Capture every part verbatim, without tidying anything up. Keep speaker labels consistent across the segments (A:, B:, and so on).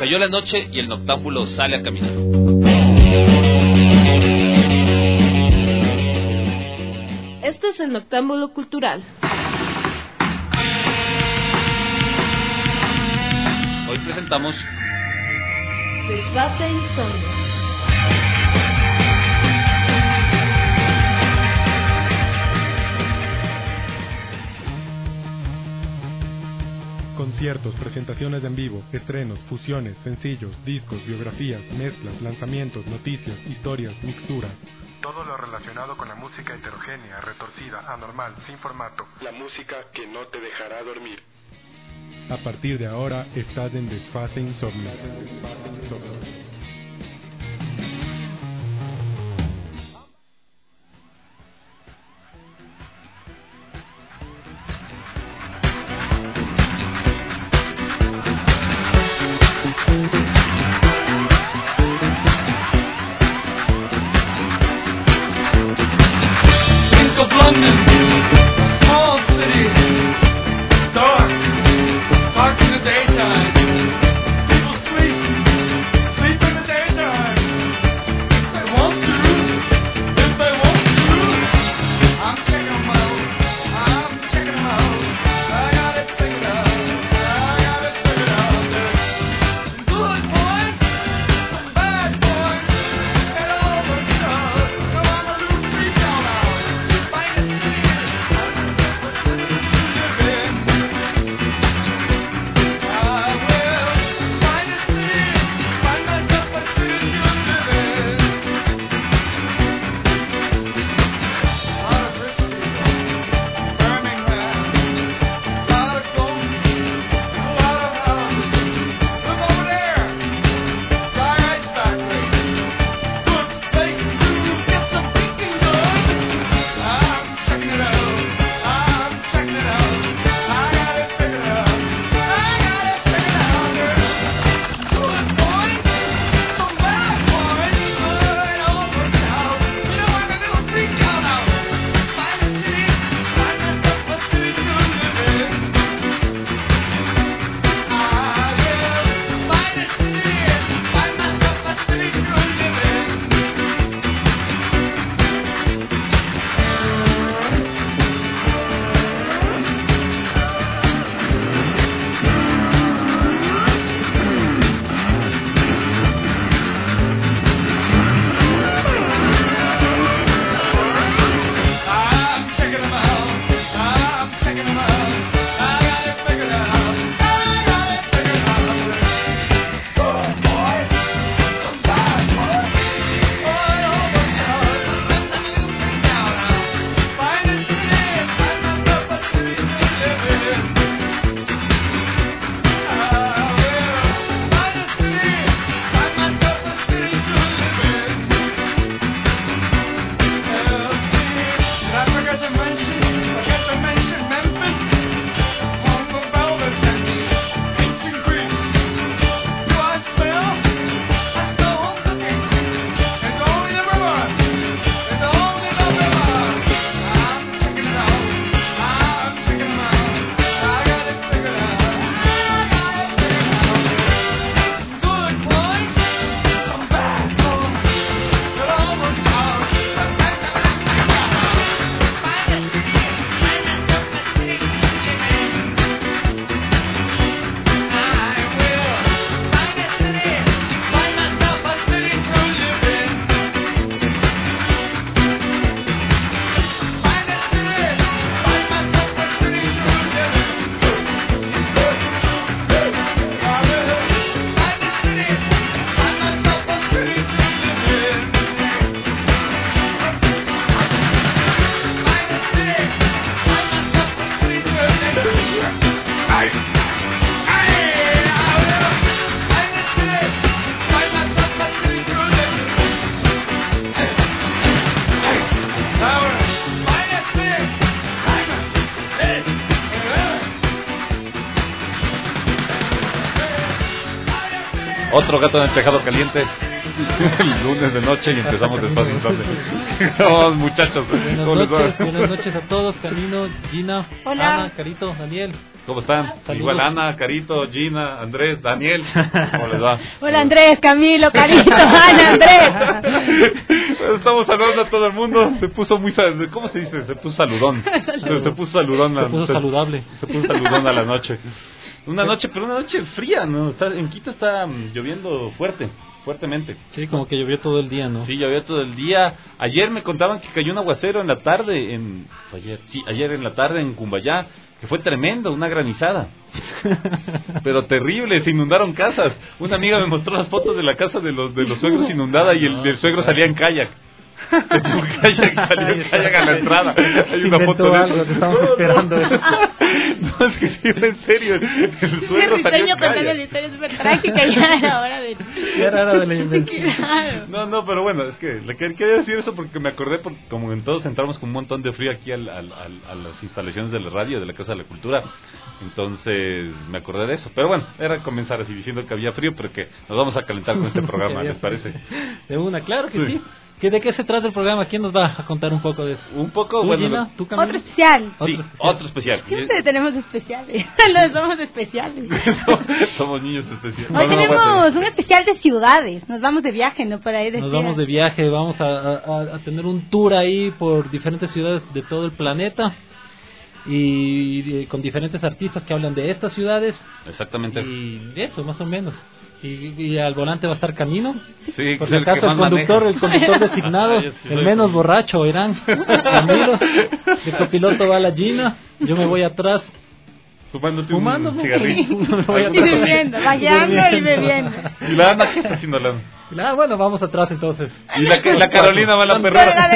A: Cayó la noche y el noctámbulo sale a caminar.
B: Esto es el Noctámbulo Cultural.
A: Hoy presentamos
B: Desfase Insomnio.
C: Conciertos, presentaciones en vivo, estrenos, fusiones, sencillos, discos, biografías, mezclas, lanzamientos, noticias, historias, mixturas. Todo lo relacionado con la música heterogénea, retorcida, anormal, sin formato. La música que no te dejará dormir. A partir de ahora estás en Desfase Insomnio.
A: Otro gato en el tejado caliente. El lunes de noche y empezamos Desfase Insomnio. Vamos, muchachos.
D: Buenas noches, buenas noches a todos. Canino, Gina,
B: hola.
D: Ana, Carito, Daniel.
A: ¿Cómo están?
D: Saludos.
A: Igual Ana, Carito, Gina, Andrés, Daniel. ¿Cómo les va?
B: Hola Andrés, Camilo, Carito, Ana, Andrés.
A: Estamos saludando a todo el mundo. Se puso muy... ¿Cómo se dice? Se puso saludón. Se, se puso saludón.
D: Se puso
A: se,
D: saludable.
A: Se puso saludón a la noche. Una noche, pero una noche fría, ¿no? Está, en Quito está lloviendo fuerte, fuertemente.
D: Sí, como que llovió todo el día, ¿no?
A: Sí, llovió todo el día. Ayer me contaban que cayó un aguacero en la tarde en... Ayer, sí, ayer en la tarde en Cumbayá, que fue tremendo, una granizada. Pero terrible, se inundaron casas. Una amiga me mostró las fotos de la casa de los de los suegros inundada y el, el suegro salía en kayak. En su kayak, salía en kayak a la entrada. Hay una foto de
D: algo,
A: eso.
D: te estamos
A: No,
D: esperando.
A: no. No, es que sí, en serio. El suegro salió en
B: contando la
A: kayak.
B: historia es súper trágica y ya era hora de...
D: Ya era hora de la invención.
B: Claro.
A: No, no, pero bueno, es que le quer- quería decir eso porque me acordé, porque como en todos entramos con un montón de frío aquí al, al, al, a las instalaciones de la radio, de la Casa de la Cultura, entonces me acordé de eso. Pero bueno, era comenzar así diciendo que había frío, pero que nos vamos a calentar con este programa, ¿les parece?
D: De una, claro que
A: Sí.
D: sí. ¿Que ¿De qué se trata el programa? ¿Quién nos va a contar un poco de eso?
A: Un poco,
D: ¿Tú,
A: bueno,
D: Gina? ¿Tú, Camilo?
B: Otro especial.
A: sí,
D: Otro especial.
A: otro especial.
B: Siempre tenemos especiales. Los somos especiales.
A: Somos niños especiales.
B: Hoy
A: No, no, no,
B: tenemos
A: aguante.
B: un especial de ciudades. Nos vamos de viaje, ¿no? Por ahí decía.
D: Nos vamos de viaje, vamos a, a- a tener un tour ahí por diferentes ciudades de todo el planeta y, y con diferentes artistas que hablan de estas ciudades
A: Exactamente.
D: y eso, más o menos. Y, y al volante va a estar Camino.
A: Sí,
D: Por
A: es
D: si
A: el que
D: acaso el
A: más
D: conductor,
A: maneja.
D: el conductor designado,
A: Yo sí
D: el
A: soy
D: menos
A: como-
D: borracho irán. Camilo, de copiloto va la Gina, yo me voy atrás.
A: Fumándote
D: Fumando,
A: un
D: ¿no?
A: cigarrito.
D: Me voy
B: Y
D: atrás.
B: bebiendo, bailando y bebiendo.
A: ¿Y la Ana qué está haciendo la Ana?
D: Ah, bueno, vamos atrás entonces.
A: Y la, la Carolina va a la
D: Con-
A: perrera.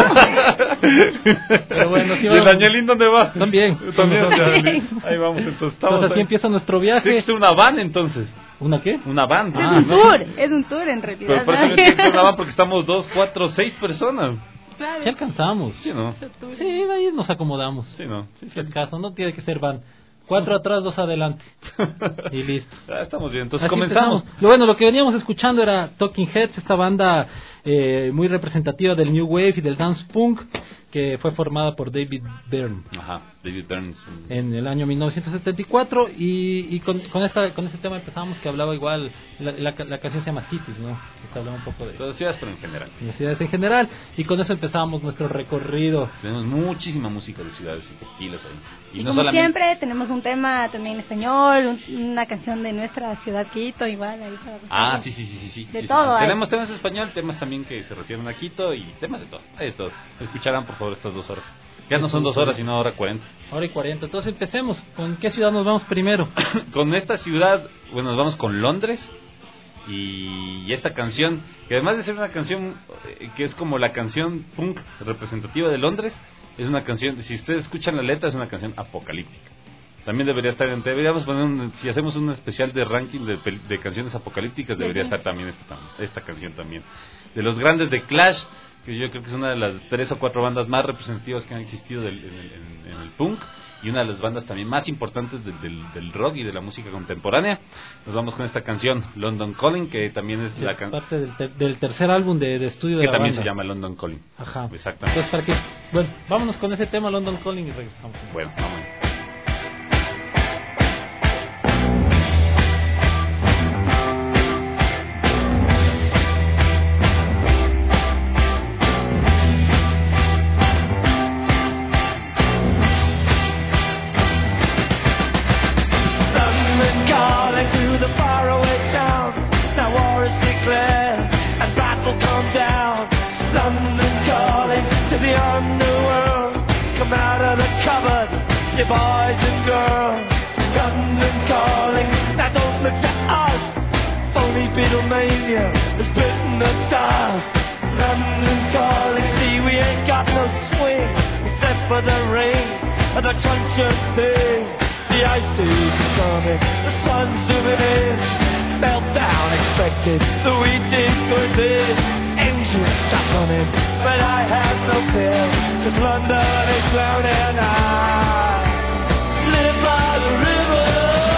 D: Pero bueno, sí
A: ¿Y el
D: vamos.
A: Danielín dónde va?
D: También.
A: También.
B: También.
A: ya, ahí vamos, entonces estamos.
D: Entonces así
A: ahí.
D: empieza nuestro
A: Tiene
D: viaje.
A: que ser una van entonces.
D: ¿Una qué?
A: Una van.
B: Es
A: Ah,
B: un
A: ¿no?
B: tour, es un tour en realidad.
A: Pero por eso no tiene que ser una van porque estamos dos, cuatro, seis personas.
B: Claro.
D: Si alcanzamos.
A: Sí, ¿no?
D: Sí, ahí nos acomodamos.
A: Sí, ¿no? Sí,
D: Si el caso, no tiene que ser van. Cuatro atrás, dos adelante. Y listo.
A: Ah, estamos bien. Entonces
D: Así
A: comenzamos.
D: empezamos. Lo bueno, lo que veníamos escuchando era Talking Heads, esta banda eh, muy representativa del New Wave y del Dance Punk, que fue formada por David Byrne
A: Ajá, David Burns.
D: en el año mil novecientos setenta y cuatro y, y con, con, esta, con este tema empezamos que hablaba igual, la, la, la canción se llama Cities, ¿no? Que hablaba un poco de
A: Todas ciudades, pero en general.
D: las ciudades en general y con eso empezamos nuestro recorrido.
A: Tenemos muchísima música de ciudades y tequilas ahí.
B: Y,
A: Y, no
B: como
A: solamente.
B: siempre, tenemos un tema también en español, un- una canción de nuestra ciudad Quito, igual. Ahí para
A: Ah,
B: buscarlo.
A: sí, sí, sí, sí. sí,
B: De
A: sí,
B: todo
A: sí.
B: hay.
A: Tenemos temas en español, temas también que se refieren a Quito y temas de todo. Hay de todo. Escucharán, por favor, estas dos horas. Ya no son dos horas, sino hora cuarenta.
D: Hora y cuarenta. Entonces empecemos. ¿Con qué ciudad nos vamos primero?
A: Con esta ciudad, bueno, nos vamos con Londres. Y esta canción, que además de ser una canción eh, que es como la canción punk representativa de Londres, es una canción, si ustedes escuchan la letra, es una canción apocalíptica. También debería estar, en- deberíamos poner, un, si hacemos un especial de ranking de, pel- de canciones apocalípticas, debería estar también esta, tam- esta canción también. De los grandes de Clash, que yo creo que es una de las tres o cuatro bandas más representativas que han existido del- en, el, en- en el punk, y una de las bandas también más importantes del, del, del rock y de la música contemporánea. Nos vamos con esta canción, London Calling, que también es la
D: Es
A: canción
D: parte del, ter- del tercer álbum de, de estudio de
A: que
D: la
A: también
D: banda.
A: se llama London Calling.
D: Ajá.
A: Exactamente.
D: Entonces, para que, bueno, vámonos con ese tema London Calling y regresamos.
A: Bueno, vamos.
E: London calling to the faraway towns. Now war is declared and battle come down. London calling to the underworld. Come out of the cupboard, you boys and girls. London calling, now don't look to us. Phony Beatlemania has bitten the dust. London calling, see we ain't got no swing except for the rain and the crunch of thing. The ice is coming, the sun's zooming in. Meltdown expected, the wheat is good in. Engines stop running, but I have no fear, cause London is drowning. I live by the river,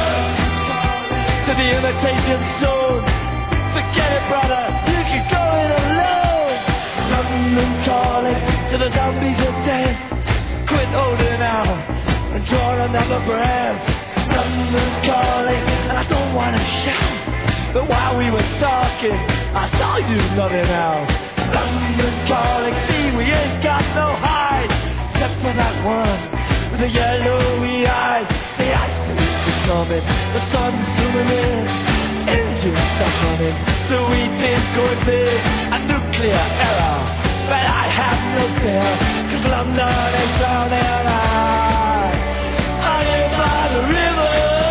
E: to the imitation zone. Forget it, brother, you can go it alone. London calling to the zombies of death. Quit holding out and draw another breath. London calling, and I don't wanna shout, but while we were talking, I saw you nodding out. London calling, see we ain't got no hide, except for that one with the yellowy eyes. The ice is coming, the sun's zooming in, engines stop running, the wheat is going big, a nuclear error. But I have no fear, cause London is drowning out. I live by the river.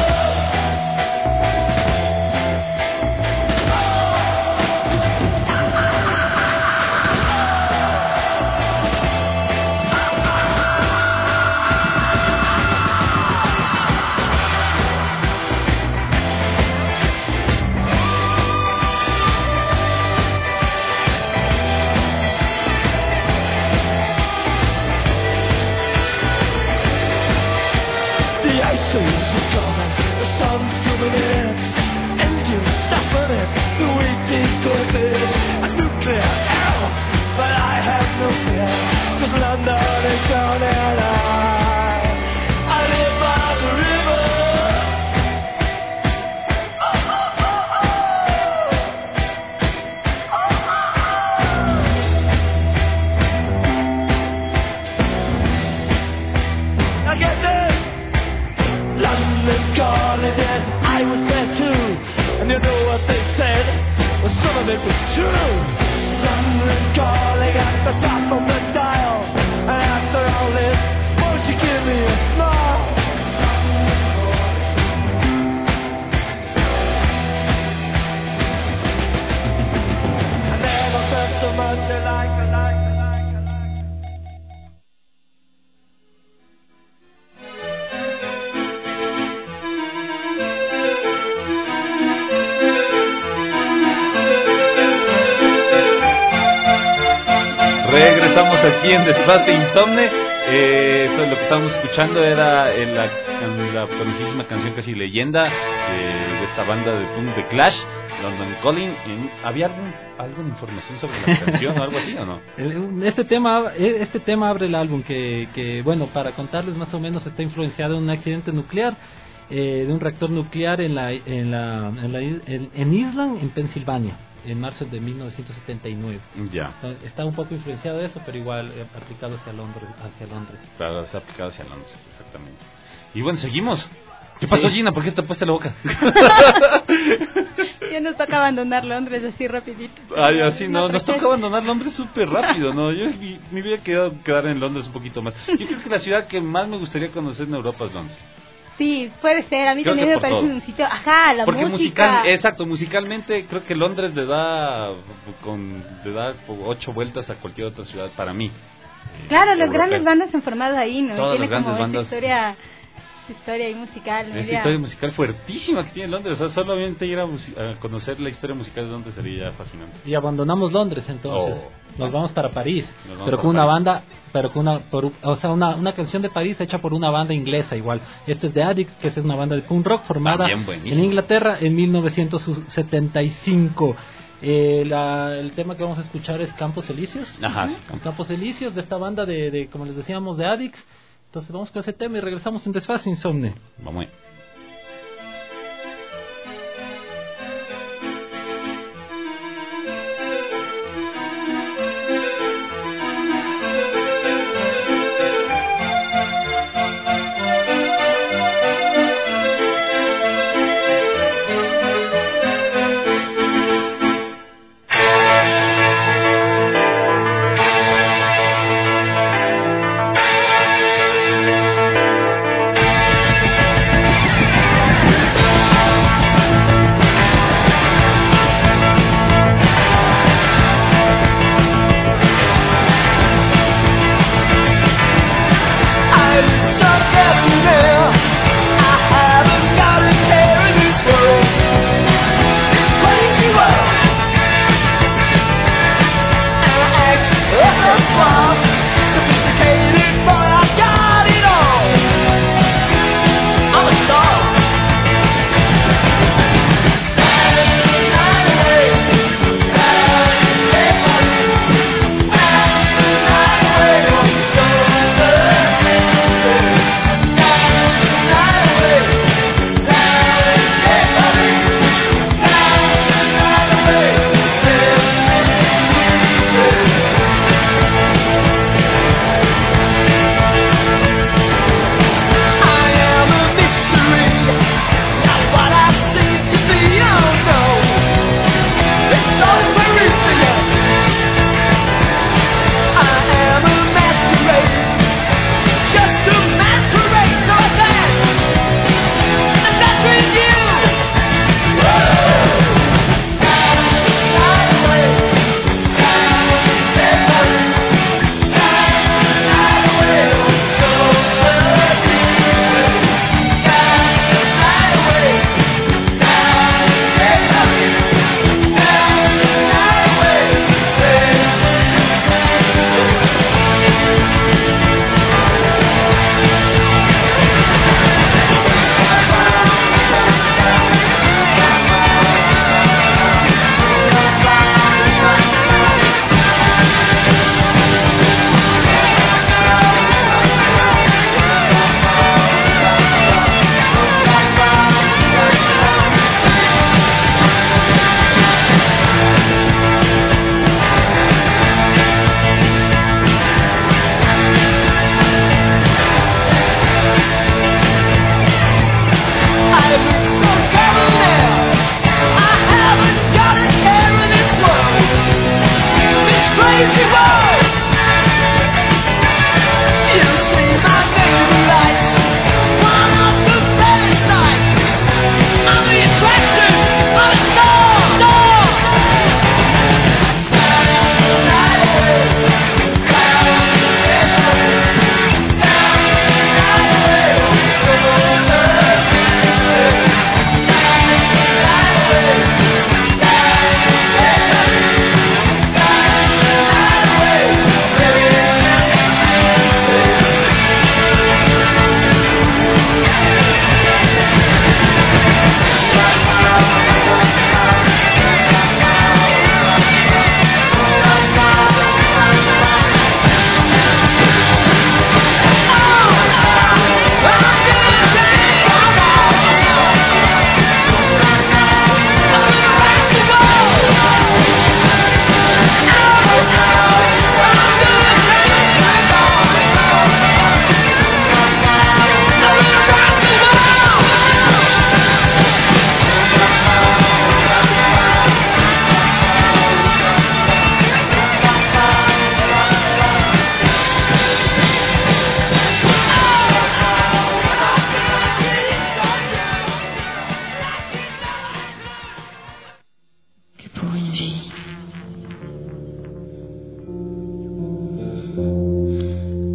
A: Regresamos aquí en Desfase Insomne. Eh, esto, lo que estábamos escuchando era en la, en la conocidísima canción casi leyenda de, de esta banda de punk de Clash, London Calling. En, ¿Había algún, alguna información sobre la canción o algo así o no?
D: Este tema, este tema abre el álbum que, que, bueno, para contarles más o menos, está influenciado en un accidente nuclear, eh, de un reactor nuclear en la, en la, en, la, en, en Island, en Pensilvania, en marzo de mil novecientos setenta y nueve.
A: Ya.
D: Está un poco influenciado de eso, pero igual eh, aplicado hacia Londres, hacia Londres.
A: Claro, está aplicado hacia Londres, exactamente. Y bueno, seguimos. ¿Qué pasó, sí. Gina? ¿Por qué te tapaste la boca?
B: Ya nos toca abandonar Londres así rapidito.
A: Ay, así no, nos toca abandonar Londres súper rápido, ¿no? Yo me hubiera quedado quedar en Londres un poquito más. Yo creo que la ciudad que más me gustaría conocer en Europa es Londres.
B: Sí, puede ser. A mí
A: creo
B: también me parece
A: todo.
B: un sitio. Ajá, la
A: Porque
B: música.
A: musical, exacto, musicalmente creo que Londres le da con le da ocho vueltas a cualquier otra ciudad para mí.
B: Claro,
A: eh,
B: las
A: europea.
B: grandes bandas han formado ahí, ¿no?
A: Todas
B: Tiene
A: las grandes
B: como
A: bandas.
B: esa historia, historia y musical.
A: Esa historia musical fuertísima que tiene Londres. O sea, solamente ir a, a conocer la historia musical de Londres sería fascinante.
D: Y abandonamos Londres, entonces.
A: Oh.
D: Nos vamos para París,
A: vamos
D: pero
A: para
D: con una
A: París.
D: banda, pero con una, por, o sea, una, una canción de París hecha por una banda inglesa igual. Esto es The Addicts, que es una banda de punk rock formada en Inglaterra en mil novecientos setenta y cinco. Eh, la, el tema que vamos a escuchar es Campos Elíseos.
A: Ajá, sí.
D: Campos Elíseos, de esta banda de, de, como les decíamos, The Addicts. Entonces vamos con ese tema y regresamos en Desfase Insomne.
A: Vamos.
E: Thank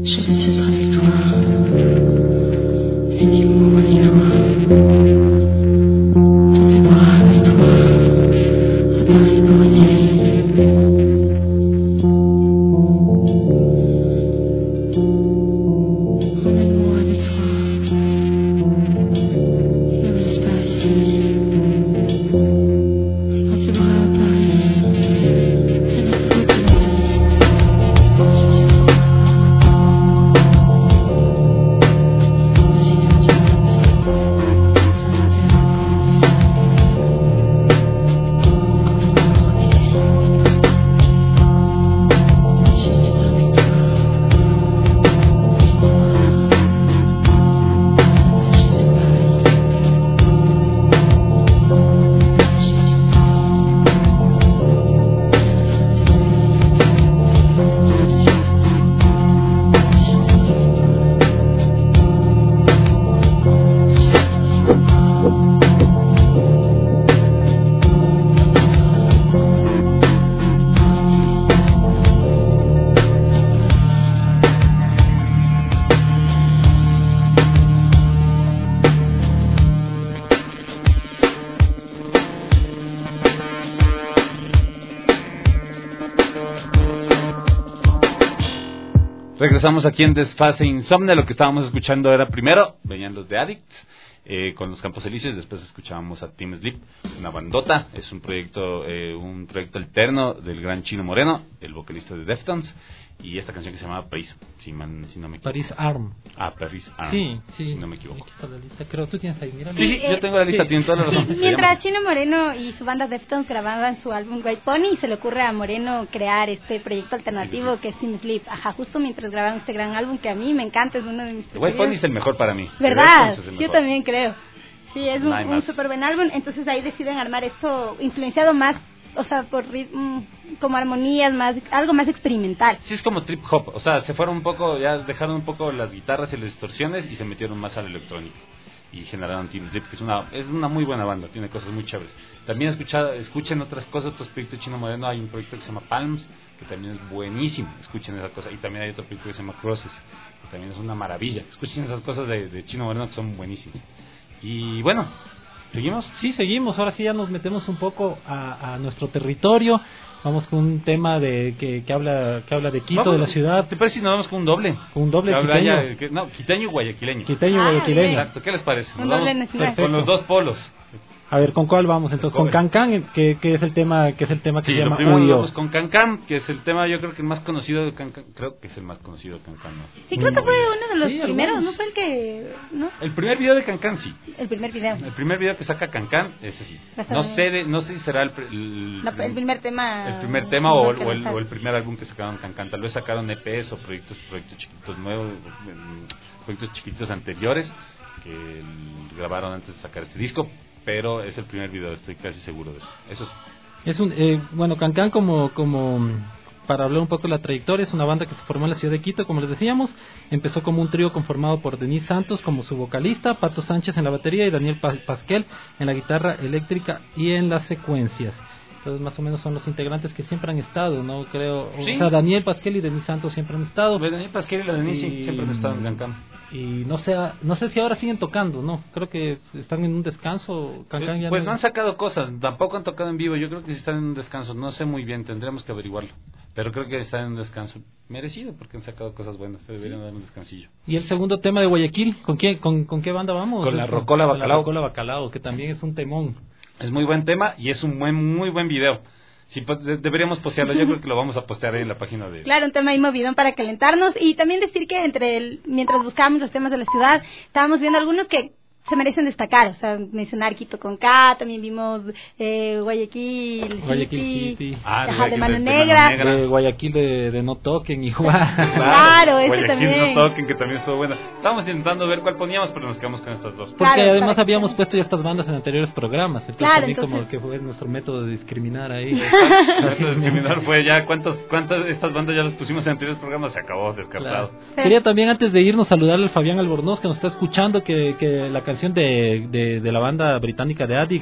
F: Je veux être avec toi, uniquement avec toi, dans tes bras avec toi, à Paris pour une nuit. Emmène-moi avec toi, dans l'espace, dans tes bras à Paris, à ne plus que
A: Regresamos aquí en Desfase Insomne. Lo que estábamos escuchando era primero, venían los de Addicts, eh, con los Campos Elíseos. Después escuchábamos a Team Sleep, una bandota. Es un proyecto eh, un proyecto alterno del gran Chino Moreno, el vocalista de Deftones. Y esta canción que se llama Paris, si, man, si no me equivoco.
D: Paris Arm.
A: Ah, Paris Arm.
D: Sí, sí.
A: Si no me equivoco.
D: La lista. Creo tú tienes ahí, mira.
A: Sí, sí, yo tengo la lista,
D: sí.
A: tienen toda la razón.
B: Mientras Chino Moreno y su banda Deftones grababan su álbum White Pony, se le ocurre a Moreno crear este proyecto alternativo que es Team Sleep. Ajá, justo mientras grababan este gran álbum que a mí me encanta, es uno de mis preferidos.
A: White Pony es el mejor para mí.
B: ¿Verdad?
A: Es el
B: Yo
A: mejor.
B: también creo. Sí, es un,
A: No hay
B: un
A: más.
B: súper buen álbum. Entonces ahí deciden armar esto influenciado más, o sea, por ritmo, como armonías, más algo más experimental.
A: Sí, es como trip hop. O sea, se fueron un poco, ya dejaron un poco las guitarras y las distorsiones y se metieron más al electrónico. Y generaron Team Sleep, que es una es una muy buena banda, tiene cosas muy chéveres. También escucha, escuchen otras cosas, otros proyectos de Chino Moreno. Hay un proyecto que se llama Palms, que también es buenísimo. Escuchen esa cosa. Y también hay otro proyecto que se llama Crosses, que también es una maravilla. Escuchen esas cosas de, de Chino Moreno que son buenísimas. Y bueno, ¿seguimos?
D: Sí, seguimos. Ahora sí ya nos metemos un poco a, a nuestro territorio. Vamos con un tema de que, que habla que habla de Quito,
A: Vamos,
D: de la ciudad.
A: ¿Te parece si nos vamos con un doble?
D: Con un doble
A: Que habla
D: quiteño.
A: ya- que- no, quiteño y guayaquileño.
D: Quiteño
B: Ah,
D: guayaquileño.
B: bien.
A: Exacto, ¿qué les parece?
B: Un
A: Nos
B: doble
A: vamos
B: nacional.
A: con los dos polos.
D: A ver, ¿con cuál vamos? Entonces, con
A: Cover.
D: Cancan, que, que es el tema que es el tema que
A: Sí,
D: se
A: lo
D: llama
A: primero nos
D: Huyo.
A: vamos con Cancan, que es el tema, yo creo que el más conocido de Cancan. Creo que es el más conocido de Cancan, ¿no?
B: Sí, creo que fue uno de los
D: Sí,
B: primeros,
D: algunos.
B: ¿no fue el que, no?
A: El primer video de Cancan, sí.
B: El primer video.
A: El primer video que saca Cancan, ese sí.
B: Bastante
A: No
B: bien.
A: sé, de, no sé si será el, pr- el,
B: No, el primer tema.
A: el primer tema o,
B: no, que
A: o el,
B: lanzaron.
A: o el primer álbum que sacaron Cancan. Tal vez sacaron E Pes o proyectos proyectos chiquitos nuevos, em, proyectos chiquitos anteriores que el- grabaron antes de sacar este disco. Pero es el primer video, estoy casi seguro de eso. Eso es.
D: Es un eh, bueno, Cancan, como como para hablar un poco de la trayectoria, es una banda que se formó en la ciudad de Quito, como les decíamos. Empezó como un trío conformado por Denise Santos como su vocalista, Pato Sánchez en la batería y Daniel Pa- Pasquel en la guitarra eléctrica y en las secuencias. Entonces, más o menos son los integrantes que siempre han estado, ¿no? Creo, o
A: Sí.
D: sea, Daniel Pasquel y Denise Santos siempre han estado.
A: Daniel Pasquel y la Denise
D: Y-
A: siempre han estado en Cancan.
D: Y no sé, no sé si ahora siguen tocando, ¿no? Creo que están en un descanso. Cancan ya
A: Pues
D: no-
A: no han sacado cosas, tampoco han tocado en vivo. Yo creo que sí están en un descanso, no sé muy bien, tendremos que averiguarlo. Pero creo que están en un descanso merecido porque han sacado cosas buenas, se deberían dar un descansillo.
D: Y el segundo tema de Guayaquil, ¿con quién, con, con qué banda vamos?
A: Con la
D: Es-
A: Rocola
D: con la
A: Bacalao.
D: Rocola Bacalao, que también es un temón.
A: Es muy buen tema y es un buen, muy buen video. Sí, pues, de- deberíamos postearlo, yo creo que lo vamos a postear ahí en la página de...
B: Claro, un tema ahí movidón para calentarnos. Y también decir que entre el, mientras buscábamos los temas de la ciudad, estábamos viendo algunos que se merecen destacar. O sea, mencionar Quito con K, también vimos eh, Guayaquil,
D: Guayaquil
B: City,
D: City.
A: Ah,
B: ajá,
A: Guayaquil
B: de Mano
A: de- de Mano
B: Negra.
A: Negra.
D: De Guayaquil de, de No Toquen, igual.
B: Claro, ese
A: Guayaquil
B: también.
A: No Toquen, que también estuvo buena. Estábamos intentando ver cuál poníamos, pero nos quedamos con estas dos.
D: Porque
B: Claro,
D: además
B: para-
D: habíamos puesto ya estas bandas en anteriores programas. Entonces
B: Claro,
D: también
B: entonces-
D: como que fue nuestro método de discriminar ahí.
A: El método de discriminar fue ya, ¿cuántos, cuántas de estas bandas ya las pusimos en anteriores programas? Se acabó, descartado.
D: Claro. Quería también antes de irnos saludarle al Fabián Albornoz que nos está escuchando, que, que la canción de, de, de la banda británica de Addicts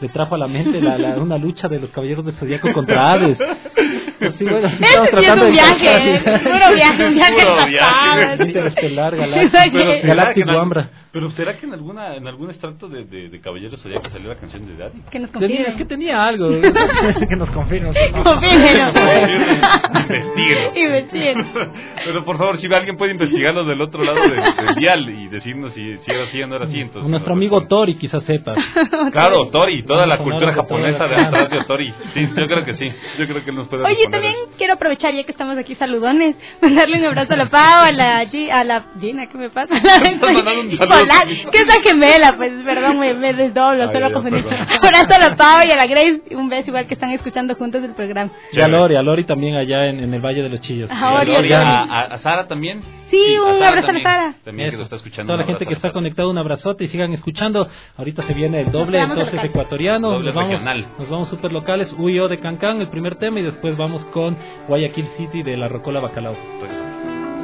D: le trajo a la mente la, la, una lucha de los Caballeros del Zodíaco contra Hades. Así, bueno, así
B: Ese sí es un
D: de
B: viaje,
D: cachar,
B: ¿eh? Puro viaje, un viaje
A: Puro
B: al
A: viaje.
B: pasado.
D: Interestelar, galáctico,
A: Pero será, que
D: galáctico
A: en, al-
D: Ambra.
A: pero será que en alguna en algún extracto de, de, de Caballeros Zodíaco salió la canción de Daddy.
B: Que nos
D: Tenía, es que
B: confirmen.
D: tenía algo que nos confirma.
B: Confírmenlo.
A: Investíguelo.
B: Investiguen.
A: Pero por favor, si alguien puede investigarlo del otro lado del, del dial y decirnos si, si era así o no era así. Entonces,
D: Nuestro
A: no,
D: amigo
A: no.
D: Tori quizás sepa.
A: Claro, Tori, toda la
D: Vamos a
A: cultura
D: hablar de
A: japonesa
D: todo
A: de
D: acá.
A: atrás de Tori. Sí, yo creo que sí. Yo creo que él nos puede
B: Oye,
A: responder
B: también
A: eso.
B: quiero aprovechar, ya que estamos aquí saludones, mandarle un abrazo a la Pau, a la, Gi- a la Gina, ¿qué me pasa?
A: Estás mandando un saludo
B: Hola,
A: también.
B: que es la gemela, pues, perdón, me, me desdoblo,
A: Ay,
B: solo
A: ya,
B: confundí.
A: perdón.
B: Abrazo a la Pau y a la Grace, un beso igual que están escuchando juntos el programa.
D: Y a Lori, a Lori también allá en, en el Valle de los Chillos.
B: Ajá,
A: Y a,
B: Ori,
A: Lori,
B: Ori.
A: a, a- a Sara también.
B: Sí, un
A: Sara
B: abrazo a
A: también,
B: Sara.
A: También que
D: Eso.
A: lo está escuchando.
D: Toda la
A: un
D: gente que
A: abrazo
D: está
A: a Sara.
D: conectada, un abrazote y sigan escuchando. Ahorita se viene el doble,
B: Nos vamos
D: entonces
B: local.
D: ecuatoriano.
A: Doble
D: nos vamos,
A: regional.
D: nos vamos super locales. Huyo de Cancán, el primer tema, y después vamos con Guayaquil City de la Rocola Bacalao.
A: Regresamos.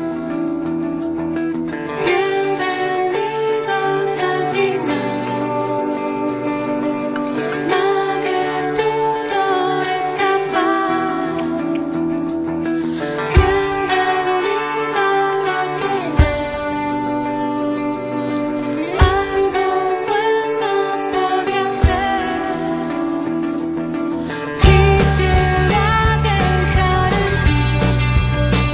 F: Bienvenidos al final. Nadie pudo escapar. Bienvenido al final. Algo bueno podría ser. Quisiera dejar en ti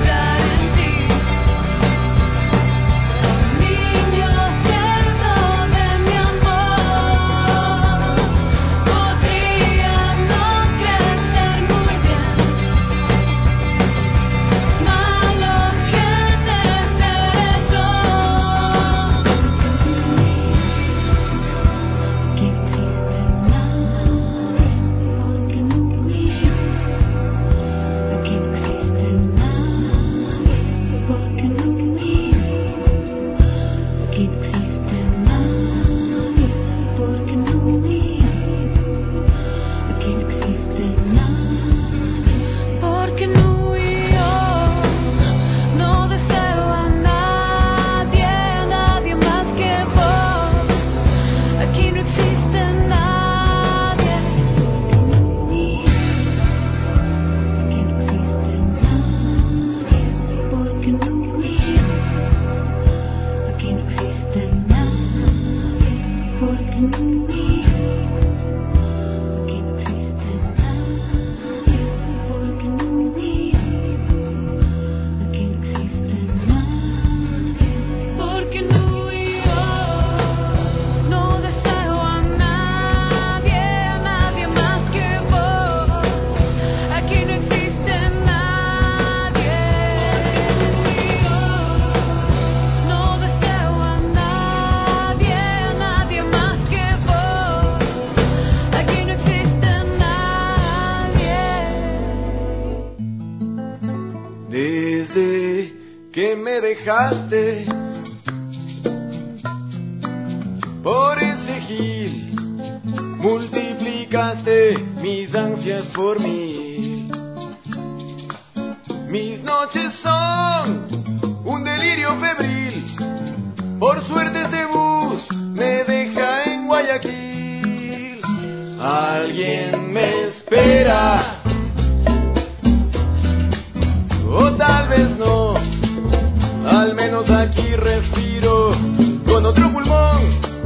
F: Niño cerdo
G: que me dejaste por ese gil, multiplicaste mis ansias por mil. Mis noches son un delirio febril, por suerte este bus me deja en Guayaquil. Alguien me espera, o tal vez no, al menos aquí respiro con otro pulmón.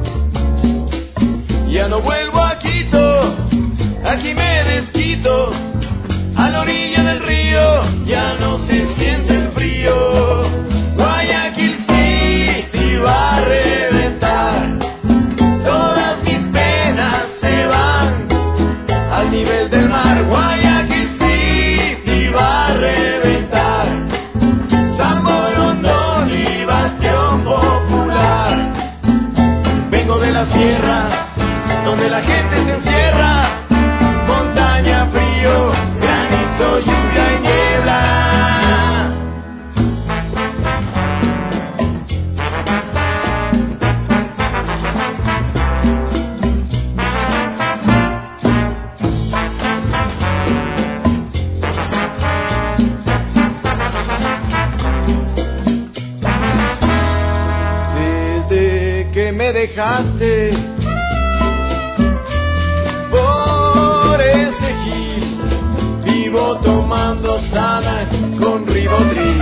G: Ya no vuelvo a Quito, aquí me desquito, a la orilla del río ya no se siente el frío. Guayaquil City va a reventar, todas mis penas se van al nivel del mar. Guayaquil City va a reventar, San Borondón y Bastión Popular. Vengo de la sierra, donde la gente se encierra, montaña, frío, granizo, lluvia y niebla. Desde que me dejaste por ese gil, vivo tomando Xanax con Ribotril.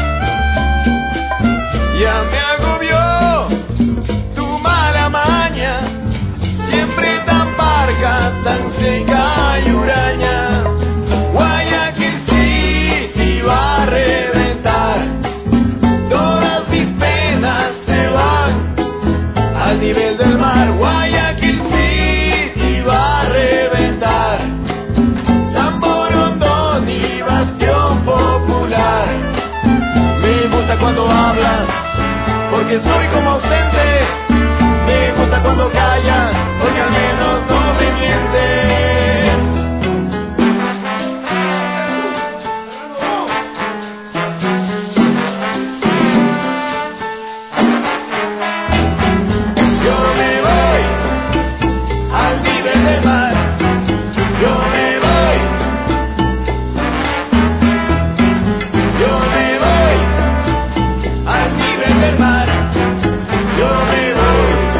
G: Ya me agobió tu mala maña, siempre tan parca, tan seca y huraña. Guayaquil City va a reventar, todas mis penas se van al nivel del mar. Guayaquil City va a reventar, San Borondón y Bastión Popular. Me gusta cuando hablas, porque soy como ausente. Me gusta cuando callas, porque al menos no me mientes. Yo me voy al nivel del mar, yo me voy, yo me voy al nivel del mar, yo me voy.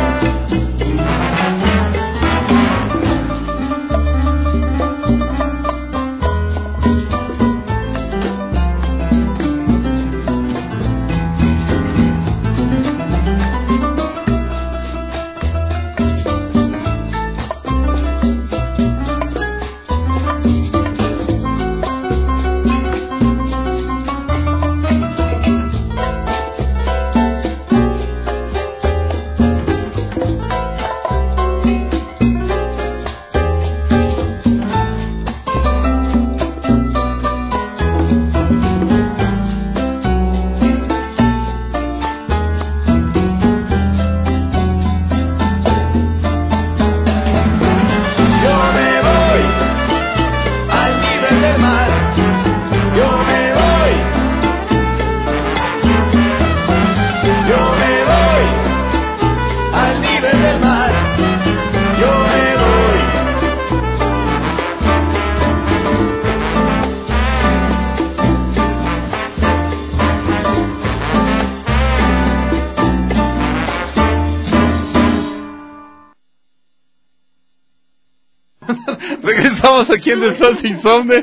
A: Regresamos aquí en Desfase Insomne.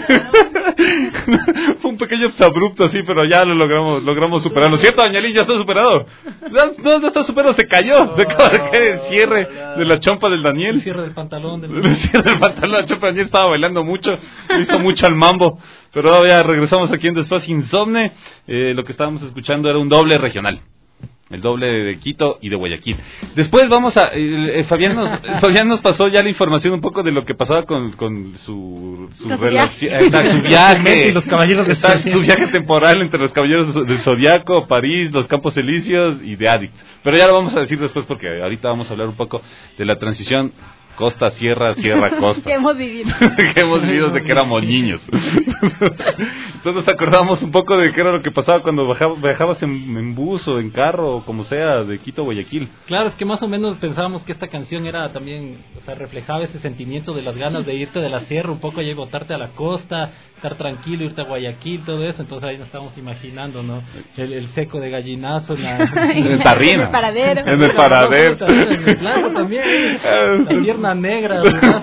A: Fue un pequeño abrupto así, pero ya lo logramos logramos superarlo. ¿Cierto, Dañalín? ¿Ya está superado? No, no está superado, se cayó. Se acaba de caer el cierre de la chompa del Daniel.
D: El cierre del pantalón. Del...
A: El cierre del pantalón. La chompa del Daniel estaba bailando mucho. Hizo mucho al mambo. Pero ya regresamos aquí en Desfase Insomne. Eh, lo que estábamos escuchando era un doble regional. El doble de Quito y de Guayaquil. Después vamos a... Eh, Fabián, nos, Fabián nos pasó ya la información un poco de lo que pasaba con, con su, su
B: ¿Con
A: relación...
B: su viaje?
A: Exacto, su viaje.
D: Y los caballeros del
A: Exacto,
D: Zodiaco.
A: su viaje temporal entre los caballeros del Zodiaco, París, los Campos Elíseos y de Addicts. Pero ya lo vamos a decir después porque ahorita vamos a hablar un poco de la transición costa, sierra, sierra, costa.
B: Que hemos vivido.
A: que hemos vivido desde que éramos niños. Entonces nos acordamos un poco de qué era lo que pasaba cuando bajabas, viajabas en, en bus o en carro o como sea de Quito a Guayaquil.
D: Claro, es que más o menos pensábamos que esta canción era también, o sea, reflejaba ese sentimiento de las ganas de irte de la sierra un poco y botarte a la costa, estar tranquilo, irte a Guayaquil, todo eso. Entonces ahí nos estábamos imaginando, ¿no? El, el seco de gallinazo en, la,
A: en el tarrino.
B: En el paradero.
A: En el paradero.
D: Claro, también. La pierna negra.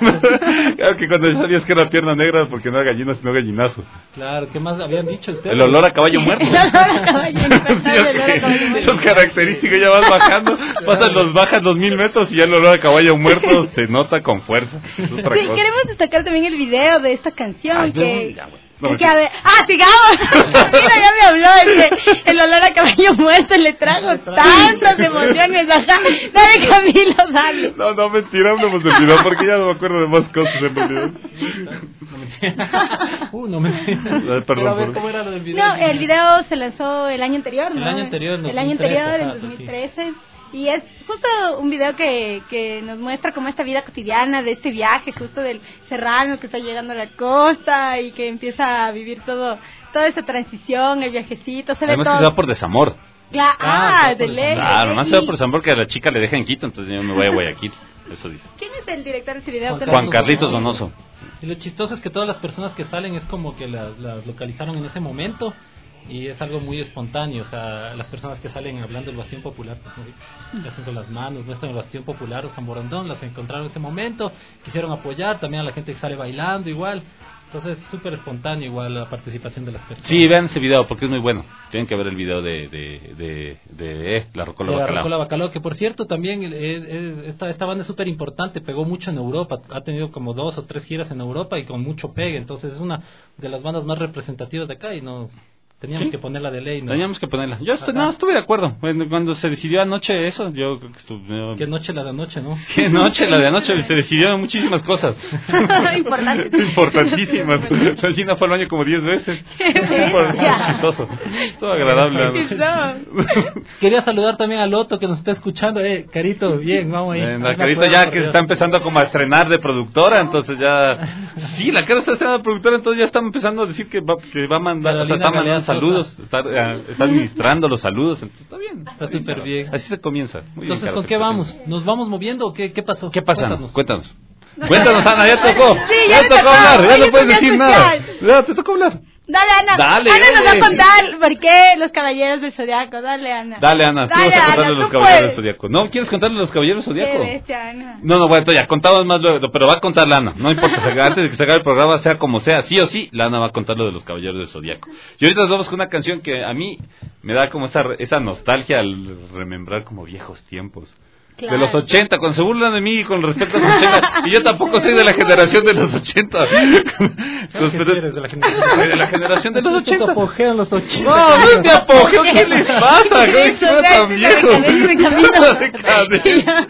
A: Claro que cuando sabías que era pierna negra porque no era gallina sino gallinazo.
D: Claro, ¿qué más habían dicho ustedes?
A: El olor a caballo muerto.
B: El olor a caballo, sí, el olor a caballo muerto.
A: Son características, ya vas bajando, pasan los bajas los mil metros y ya el olor a caballo muerto se nota con fuerza. Es otra
B: Sí,
A: cosa.
B: queremos destacar también el video de esta canción.
A: Ay,
B: que...
A: ya, bueno.
B: Que, que, a ver, ¡ah, sigamos! Mira, ya me habló el, el olor a caballo muerto, le trajo tantas emociones, ajá. Dale, Camilo, dale.
A: No, no, mentira, no hemos olvidado porque ya no me acuerdo de más cosas en realidad.
D: No mentira. Uh, no mentira.
A: Perdón,
D: Pero a ver,
A: perdón.
D: ¿cómo era lo del video?
B: No, el video se lanzó el año anterior, ¿no?
D: El año anterior, en
B: El año
D: dos mil trece,
B: anterior, en
D: ajá,
B: dos mil
D: sí.
B: trece. Y es justo un video que, que nos muestra como esta vida cotidiana de este viaje, justo del serrano que está llegando a la costa y que empieza a vivir todo, toda esa transición, el viajecito, se ve
A: Además
B: todo.
A: que se va por desamor.
B: Cla-
D: Ah,
B: ah,
D: se va
B: de
D: por
B: ley.
A: Claro,
B: de
A: más
B: ley.
A: se va por desamor que a la chica le deja en Quito, entonces yo me voy a Guayaquil. Eso dice.
B: ¿Quién es el director de ese video?
D: Juan
A: Juan Carlitos Donoso.
D: Y lo chistoso es que todas las personas que salen es como que las, las localizaron en ese momento y es algo muy espontáneo. O sea, las personas que salen hablando del Bastión Popular, pues, ¿no? Le hacen con las manos, muestran el Bastión Popular o San Borondón, las encontraron en ese momento, quisieron apoyar, también a la gente que sale bailando igual. Entonces es súper espontáneo igual la participación de las personas.
A: Sí, vean ese video porque es muy bueno. Tienen que ver el video de de de, de eh, La Rocola
D: De la
A: Bacalao.
D: Rocola Bacalao, que por cierto también eh, eh, esta, esta banda es súper importante, pegó mucho en Europa, ha tenido como dos o tres giras en Europa y con mucho pegue, entonces es una de las bandas más representativas de acá y no teníamos
A: ¿Sí?
D: que ponerla de ley, ¿no?
A: Teníamos que ponerla. Yo estoy,
D: Ajá.
A: no, estuve de acuerdo. Bueno, cuando se decidió anoche eso, yo creo que estuve...
D: Qué noche la de anoche, ¿no?
A: Qué noche, la de anoche, se decidieron muchísimas cosas.
B: Importante.
A: Importantísimas. Francina fue al baño como diez veces. Fue chistoso. Todo agradable.
D: Quería saludar también a Loto que nos está escuchando. Eh, Carito, bien, vamos ahí.
A: Eh,
D: Ahí
A: la
D: me
A: Carita
D: acuerdo,
A: ya
D: por
A: que
D: Dios.
A: está empezando como a estrenar de productora, entonces ya... Sí, la Carita está estrenando de productora, entonces ya está empezando a decir que va, que va a mandar, o sea, está
D: Carolina
A: mandando
D: Galeano
A: saludos, está, eh, está administrando los saludos, entonces está bien.
D: Está súper bien.
A: Así se comienza. Muy bien,
D: Entonces,
A: Carita,
D: ¿con qué
A: pues,
D: vamos?
A: sí.
D: ¿Nos vamos moviendo o qué, qué pasó?
A: ¿Qué pasa? Ana?
D: Cuéntanos.
A: Cuéntanos. Cuéntanos, Ana, ya tocó.
B: Sí,
A: ya
B: ya
A: te
B: te
A: tocó
B: tocó.
A: hablar, ya
B: Hoy
A: no
B: es
A: puedes
B: un día
A: decir nada.
B: especial.
A: Ya te tocó hablar.
B: Dale, Ana.
A: Dale,
B: Ana nos va
A: dale.
B: a contar por qué los caballeros del Zodiaco. Dale, Ana.
A: Dale, Ana, tú
B: Dale,
A: vas a contarle
B: Ana,
A: los
B: tú
A: caballeros del
B: puedes.
A: Zodíaco. ¿No quieres contarle los caballeros del
B: Qué
A: Zodíaco?
B: bestia, Ana.
A: No, no, bueno, entonces ya contamos más luego, pero va a contar la Ana. No importa, se- antes de que se acabe el programa, sea como sea, sí o sí, la Ana va a contar lo de los caballeros del Zodíaco. Y ahorita nos vamos con una canción que a mí me da como esa, esa nostalgia al remembrar como viejos tiempos.
B: Claro.
A: De los ochenta, cuando se burlan de mí con respecto a los ochenta, y yo tampoco soy de la generación de los ochenta.
D: Claro que
A: Pero-
D: sí eres de la generación.
A: Soy de la generación de los
D: Tu
A: ochenta.
D: apogeo en los ochenta.
A: No, no es mi apogeo, ¿qué les pasa? ¿Cómo que suena tan
B: Eso,
A: viejo?
B: eso, eso, eso,
A: De cadena.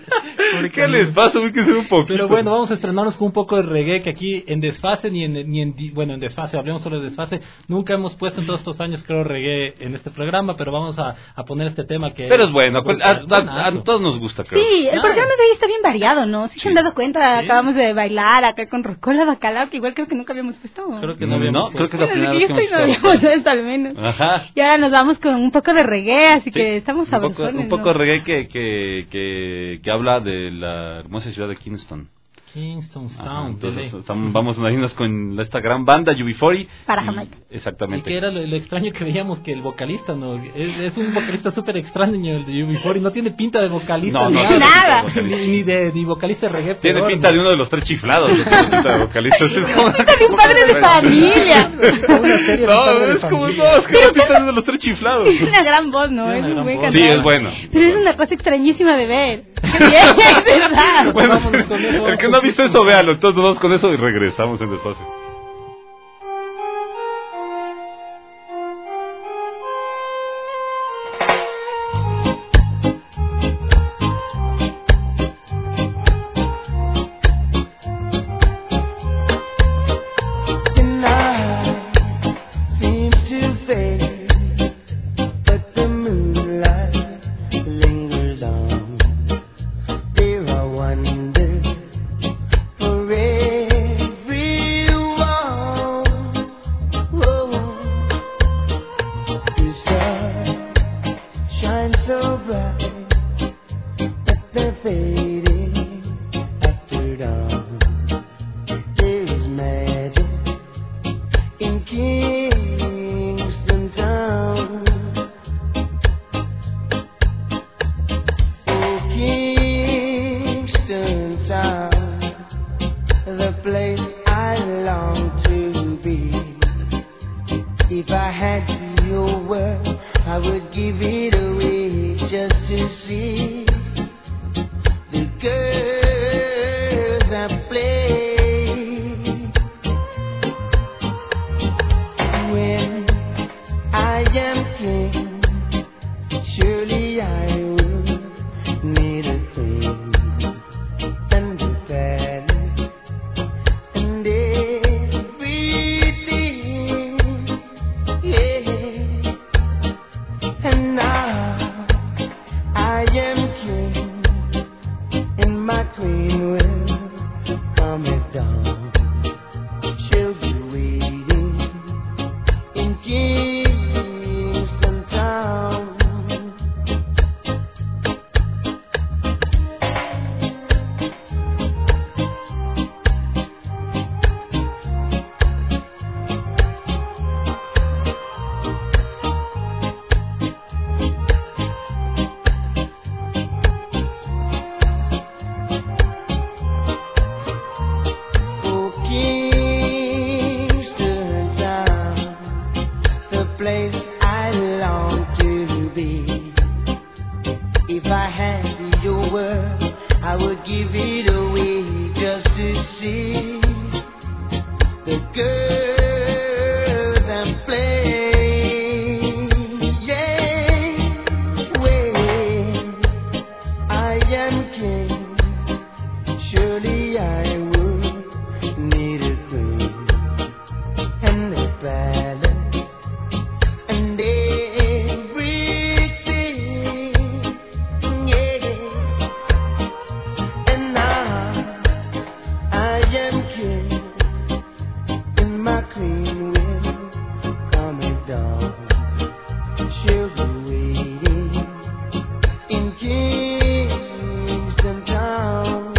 A: ¿Qué les pasa? Hay que ser un poquito.
D: Pero bueno, vamos a estrenarnos con un poco de reggae que aquí en Desfase, ni en, ni en di- bueno, en Desfase, hablemos solo de Desfase, nunca hemos puesto en todos estos años, creo, reggae en este programa, pero vamos a, a poner este tema que...
A: Pero es bueno, a, a- a
D: Buenazo.
A: todos nos gusta, creo.
B: Sí, el
D: Ah.
B: programa de hoy está bien variado, ¿no? Si
A: Sí.
B: se han dado cuenta,
D: Sí.
B: acabamos de bailar acá con Rocola Bacalao, que igual creo que nunca habíamos puesto.
D: Creo que
A: No,
D: no habíamos
A: creo que es la
B: Bueno,
A: primera
B: desde
A: vez
B: que
A: que
B: yo
A: hemos
B: estoy no
A: estado.
B: habíamos esto al menos.
A: Ajá.
B: Y ahora nos vamos con un poco de reggae, así
A: Sí,
B: que estamos
A: un poco,
B: sabrosones,
A: un poco
B: ¿no?
A: de reggae que, que, que, que habla de la hermosa ciudad de Kingston.
D: Kingston
A: Ajá,
D: Town,
A: entonces
D: Dele.
A: estamos, vamos a unirnos con esta gran banda U B cuarenta.
B: Para
A: y-
B: Jamaica.
D: Y
A: Exactamente.
D: que era lo, lo extraño que veíamos que el vocalista, ¿no? Es, es un vocalista súper extraño el de U B cuarenta y no tiene pinta de vocalista
A: No,
D: ni
A: no,
D: nada.
B: tiene pinta de
A: vocalista.
D: Ni, ni de ni vocalista de reggae.
A: Tiene
D: peor,
A: pinta
D: ¿no?
A: de uno de los tres chiflados. No tiene pinta de vocalista. Es como-
B: Pinta de un padre de familia.
D: Una serie de
A: No,
D: padre de
A: es como,
D: familia.
A: no, es que la pinta de uno de los tres chiflados.
B: Es una gran voz, ¿no?
D: Es
B: Es
D: una
B: un
D: gran
B: buen
D: voz.
B: cantante.
A: Sí, es bueno.
B: Pero es una cosa extrañísima de ver. Qué bien, es verdad.
A: Bueno,
D: Vámonos con eso.
A: el que no ha visto eso, véalo. Entonces nos vamos con eso y regresamos en desfase.
E: The night seems to fade, but the moonlight lingers on. There are wonders so bright that they're fading after dawn. There is magic in Kingston town. Oh, Kingston town, the place I long to be. If I had your word, I would give it away just to see the girls I play. When I am king, surely I will need a queen and a palace and everything, yeah. And now I am king, and my queen will come at dawn. She'll be waiting in Kingston town. Oh, Kingston town, the place I long to be. If I had your word, I would give it away just to see the girls I'm playing. Yeah, when I am king, surely I would need a queen and a palace and everything, yeah. And now I am king, and my queen will come at dawn. She'll be waiting in Kingston town.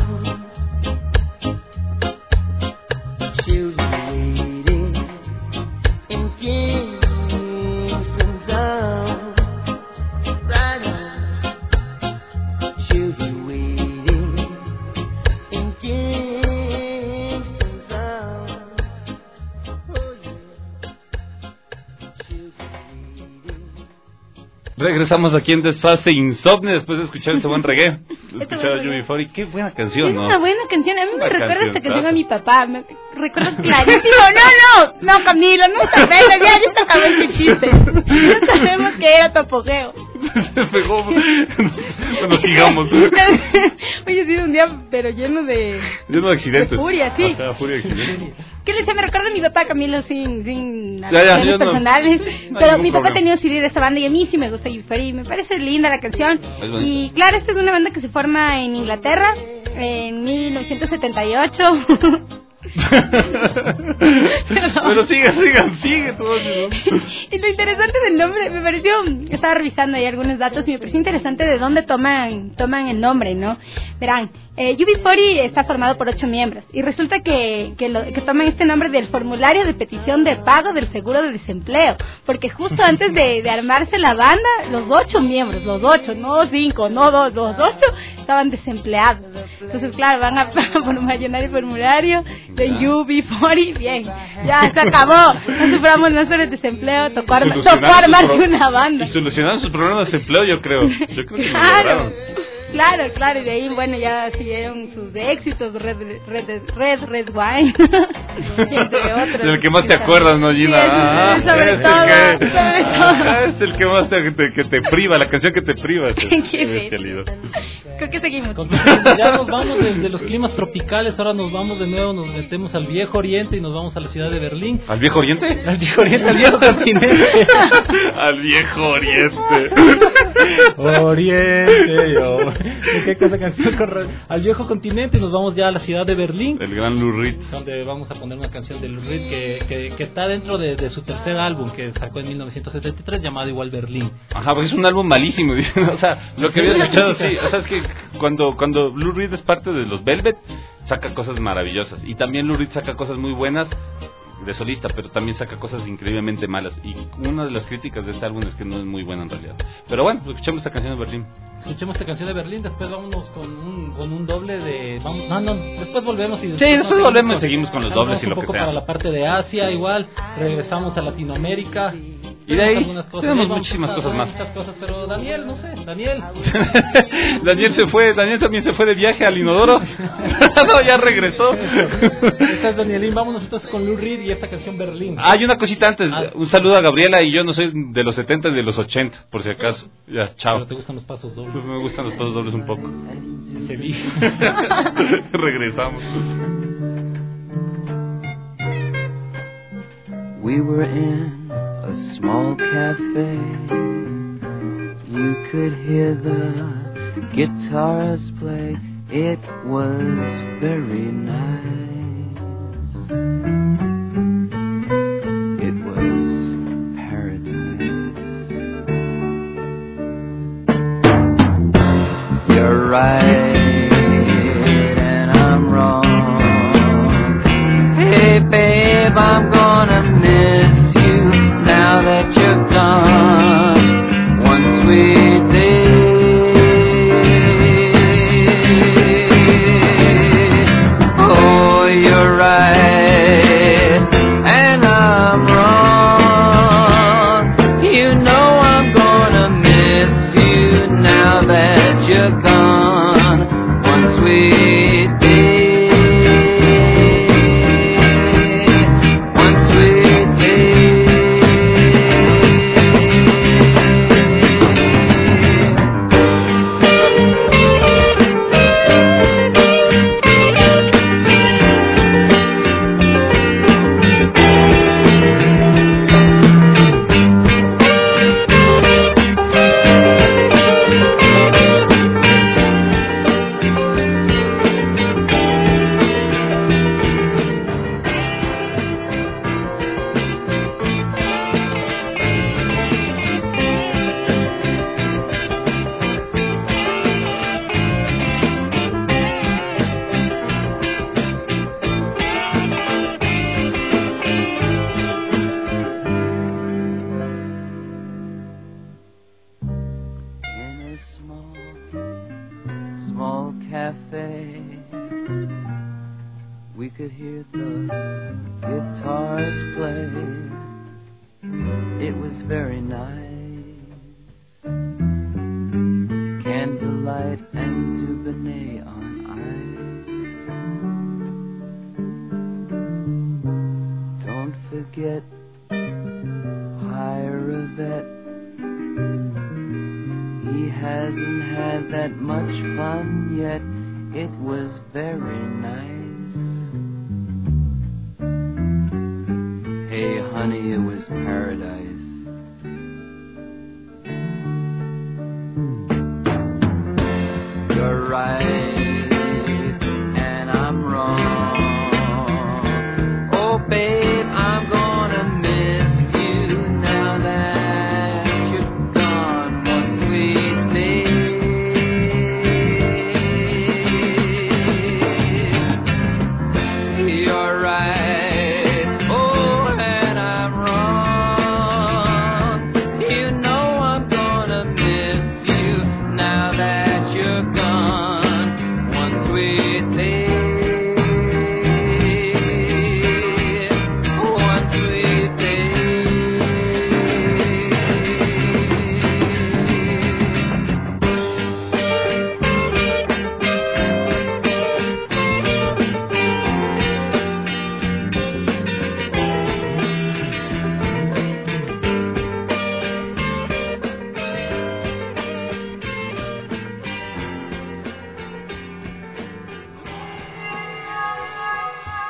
E: She'll be waiting in Kingston town. Right on. She'll be waiting in Kingston town. Oh yeah. She'll be waiting.
A: Regresamos aquí en Desfase Insomne después de escuchar este buen reggae. Escuchar a U B cuarenta. Qué buena canción,
B: Es
A: ¿no?
B: una buena canción. A mí me
A: Una
B: recuerda esta
A: cancionzaza.
B: canción a mi papá. Me recuerdo clarísimo. No, no, no, Camilo, no está pena. Ya, ya se acabó este chiste. Ya sabemos que era tu apogeo.
A: Se pegó. Bueno, sigamos.
B: Oye, ha sido un día, pero lleno de.
A: Lleno de accidentes.
B: De furia, sí.
A: Ajá, furia de accidentes.
B: ¿Qué le decía? Me recuerda a mi papá, Camilo, sin, sin
A: Ya, ya,
B: alusiones
A: yo no-
B: personales.
A: no hay
B: pero
A: ningún
B: mi papá
A: problema.
B: tenía un C D de esta banda y a mí sí me gusta Euphoria y me parece linda la canción.
A: Es bonito.
B: Y claro, esta es una banda que se forma en Inglaterra en mil novecientos setenta y ocho.
A: Pero sigan, sigan, sigue todo.
B: Y lo interesante del nombre, me pareció, estaba revisando ahí algunos datos y me pareció interesante de dónde toman toman el nombre, ¿no? Verán, eh, U B cuarenta está formado por ocho miembros y resulta que, que, lo, que toman este nombre del formulario de petición de pago del seguro de desempleo, porque justo antes de, de armarse la banda, los ocho miembros, los ocho, no cinco, no dos, los ocho estaban desempleados. Entonces, claro, van a, a formar, llenar el formulario de U B cuarenta, bien, ya se acabó, no suframos más por el desempleo, tocó, arma, tocó armarse una banda.
A: Y solucionaron sus problemas de empleo, yo creo. Yo creo que lo
B: Claro,
A: lograron.
B: claro, claro, y de ahí, bueno, ya siguieron sus éxitos, Red Red Red, Red Wine, entre otros.
A: Del que más te acuerdas, ¿no, Gina?
B: Sí,
A: Ah,
B: es, sobre
A: es
B: todo,
A: el que,
B: sobre todo.
A: Ah, es el que más te, te- que te priva, la canción que te priva. ese-
B: Qué
A: ese
B: bestia.
A: lindo.
B: Creo que seguimos.
D: Continuamos, ya nos vamos desde los climas tropicales, ahora nos vamos de nuevo, nos metemos al viejo oriente y nos vamos a la ciudad de Berlín.
A: ¿Al viejo oriente?
D: Al viejo oriente, al viejo continente.
A: Al viejo oriente.
D: Oriente, yo. ¿De qué cosa canción? Al viejo continente, nos vamos ya a la ciudad de Berlín.
A: El gran Lou Reed.
D: Donde vamos a poner una canción de Lou Reed que, que, que está dentro de, de su tercer álbum que sacó en mil novecientos setenta y tres llamado igual Berlín.
A: Ajá, porque es un álbum malísimo, dicen. O sea, lo que había escuchado, sí. O sea, es que cuando, cuando Lou Reed es parte de los Velvet, saca cosas maravillosas. Y también Lou Reed saca cosas muy buenas de solista, pero también saca cosas increíblemente malas. Y una de las críticas de este álbum es que no es muy buena en realidad. Pero bueno, escuchemos esta canción de Berlín.
D: Escuchemos esta canción de Berlín, después vámonos con un, con un doble de... Vamos, no, no, después volvemos y...
A: Después sí, después volvemos y seguimos con los dobles y lo que sea.
D: Para la parte de Asia, igual, regresamos a Latinoamérica.
A: Y de ahí
D: cosas,
A: tenemos muchísimas cosas más.
D: Muchas cosas, pero Daniel, no sé, Daniel.
A: Daniel se fue, Daniel también se fue de viaje al inodoro. No, ya regresó.
D: Esta es Danielín, vámonos entonces con Lou Reed y esta canción Berlín.
A: Ah, hay una cosita antes, ah. Un saludo a Gabriela y yo no soy de los setenta y de los ochenta, por si acaso. Ya, chao.
D: Pero te gustan los pasos dobles.
A: Pues me gustan los pasos dobles un poco.
D: Se vi.
A: Regresamos.
H: We were in a small cafe. You could hear the guitars play. It was very nice. It was paradise. You're right and I'm wrong. Hey babe, I'm gonna miss you now that you're gone. One sweet day. Oh, you're right and I'm wrong. You know I'm gonna miss you now that you're gone. One sweet day. You're right, oh, and I'm wrong.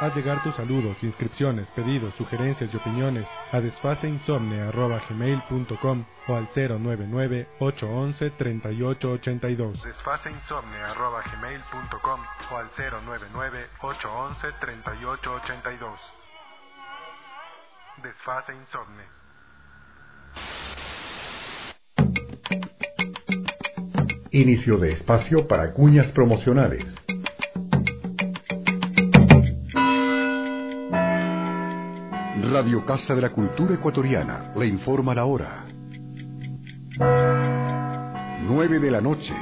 C: Haz llegar tus saludos, inscripciones, pedidos, sugerencias y opiniones a desfaseinsomne arroba gmail punto com o al cero nueve nueve, ocho once, treinta y ocho ochenta y dos.
I: desfaseinsomne arroba gmail punto com o al cero nueve nueve, ocho once, treinta y ocho ochenta y dos. Desfase Insomne.
J: Inicio de espacio para cuñas promocionales. Radio Casa de la Cultura Ecuatoriana le informa la hora. Nueve de la noche.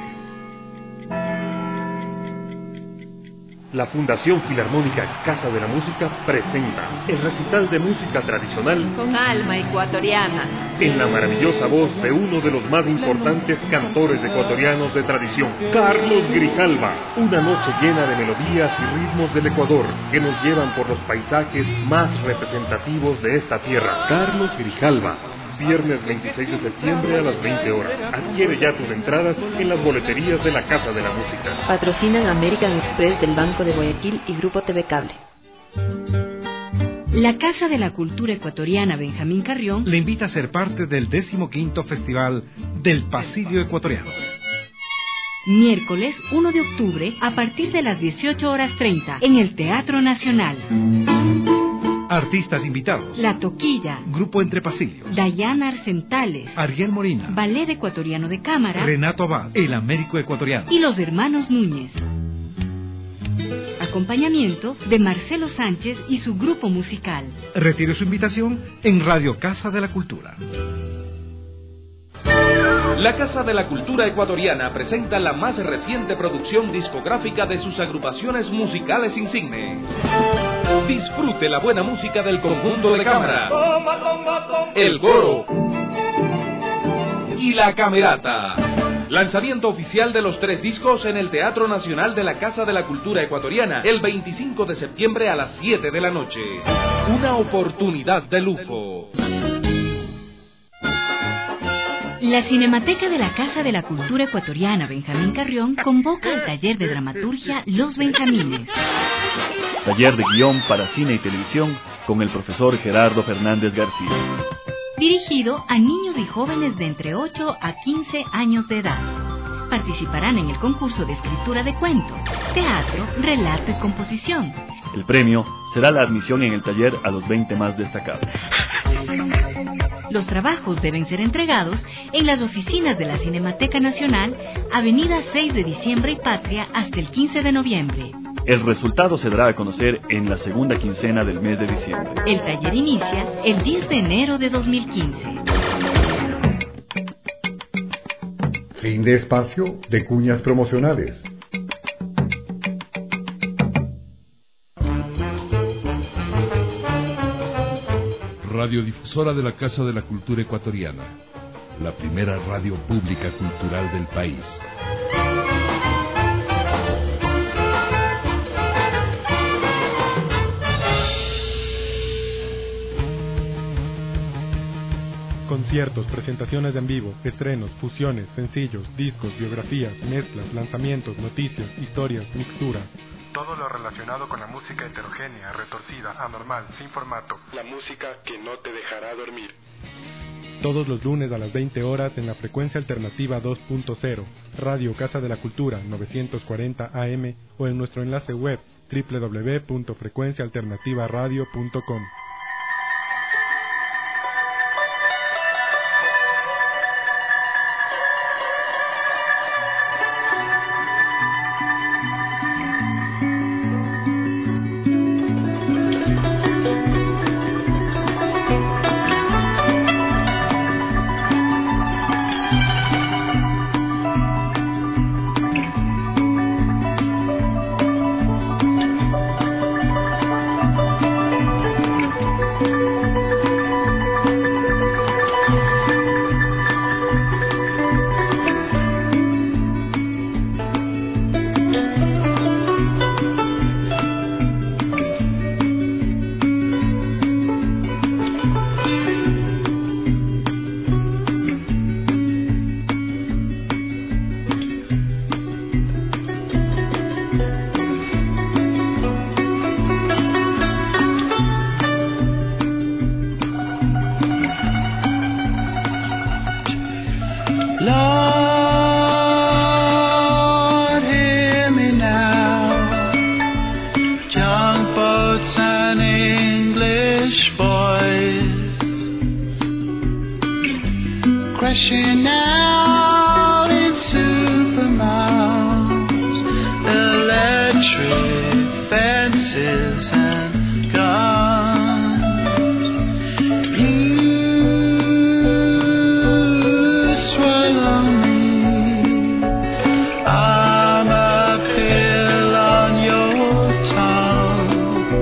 K: La Fundación Filarmónica Casa de la Música presenta el recital de música tradicional
L: con alma ecuatoriana,
K: en la maravillosa voz de uno de los más importantes cantores ecuatorianos de tradición, Carlos Grijalva. Una noche llena de melodías y ritmos del Ecuador que nos llevan por los paisajes más representativos de esta tierra. Carlos Grijalva, viernes veintiséis de septiembre a las veinte horas. Adquiere ya tus entradas en las boleterías de la Casa de la Música.
L: Patrocinan American Express del Banco de Guayaquil y Grupo T V Cable.
M: La Casa de la Cultura Ecuatoriana Benjamín Carrión
N: le invita a ser parte del decimoquinto Festival del Pasillo Ecuatoriano.
M: Miércoles uno de octubre a partir de las dieciocho horas treinta en el Teatro Nacional.
N: Artistas invitados:
M: La Toquilla,
N: Grupo Entre Pasillos,
M: Dayana Arcentales,
N: Ariel Molina,
M: Ballet Ecuatoriano de Cámara,
N: Renato Abad, El Américo Ecuatoriano
M: y los Hermanos Núñez. Acompañamiento de Marcelo Sánchez y su grupo musical.
N: Retire su invitación en Radio Casa de la Cultura.
O: La Casa de la Cultura Ecuatoriana presenta la más reciente producción discográfica de sus agrupaciones musicales insignes. Disfrute la buena música del conjunto de cámara, El Goro y La Camerata. Lanzamiento oficial de los tres discos en el Teatro Nacional de la Casa de la Cultura Ecuatoriana el veinticinco de septiembre a las siete de la noche. Una oportunidad de lujo.
M: La Cinemateca de la Casa de la Cultura Ecuatoriana Benjamín Carrión convoca al taller de dramaturgia Los Benjamines.
P: Taller de guión para cine y televisión con el profesor Gerardo Fernández García.
M: Dirigido a niños y jóvenes de entre ocho a quince años de edad. Participarán en el concurso de escritura de cuento, teatro, relato y composición.
P: El premio será la admisión en el taller a los veinte más destacados.
M: Los trabajos deben ser entregados en las oficinas de la Cinemateca Nacional, Avenida seis de Diciembre y Patria, hasta el quince de noviembre.
P: El resultado se dará a conocer en la segunda quincena del mes de diciembre.
M: El taller inicia el diez de enero de dos mil quince.
J: Fin de espacio de cuñas promocionales.
Q: Radiodifusora de la Casa de la Cultura Ecuatoriana, la primera radio pública cultural del país.
C: Conciertos, presentaciones en vivo, estrenos, fusiones, sencillos, discos, biografías, mezclas, lanzamientos, noticias, historias, mixturas.
I: Todo lo relacionado con la música heterogénea, retorcida, anormal, sin formato. La música que no te dejará dormir.
C: Todos los lunes a las veinte horas en la frecuencia alternativa dos punto cero, Radio Casa de la Cultura novecientos cuarenta A M o en nuestro enlace web doble u doble u doble u punto frecuencia alternativa radio punto com.
E: Lord, hear me now. Junk boats and English boys crashing out in supermounts, electric fences and guns. You swallow me, I'm a pill on your tongue.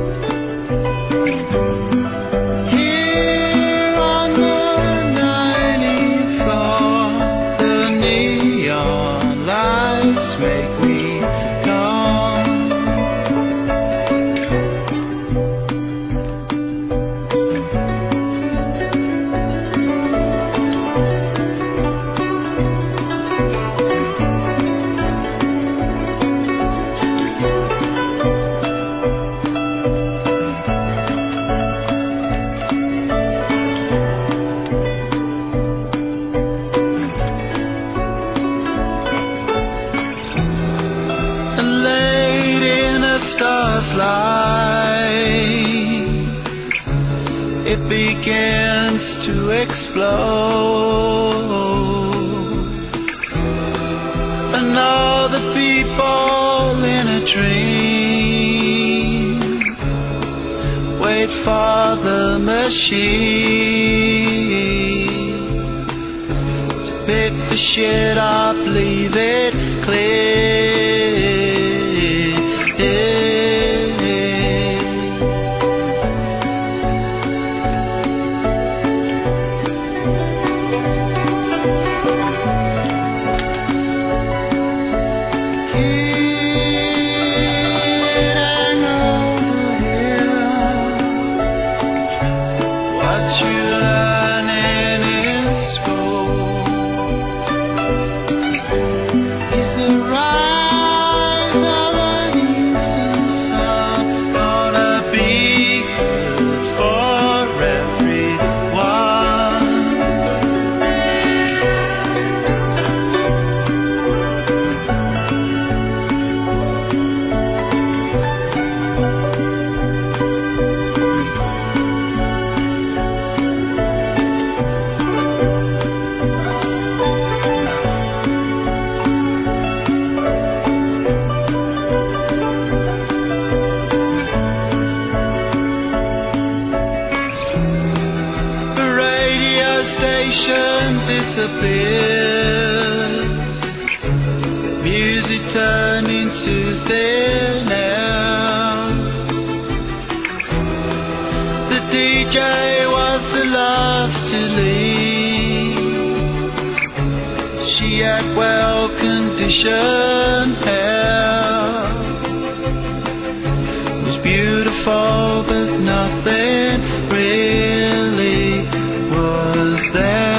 E: Here on the ninetieth floor, the neon lights make me numb. Late in a star's light, it begins to explode, and all the people in a dream wait for the machine to pick the shit up, leave it clear. Hidden over here, what you learning in school is the rise of an eastern sun, gonna be good for everyone. The radio station disappeared, music turned into thin air. The D J was the last to leave. She had well-conditioned hair, was beautiful but nothing really was there.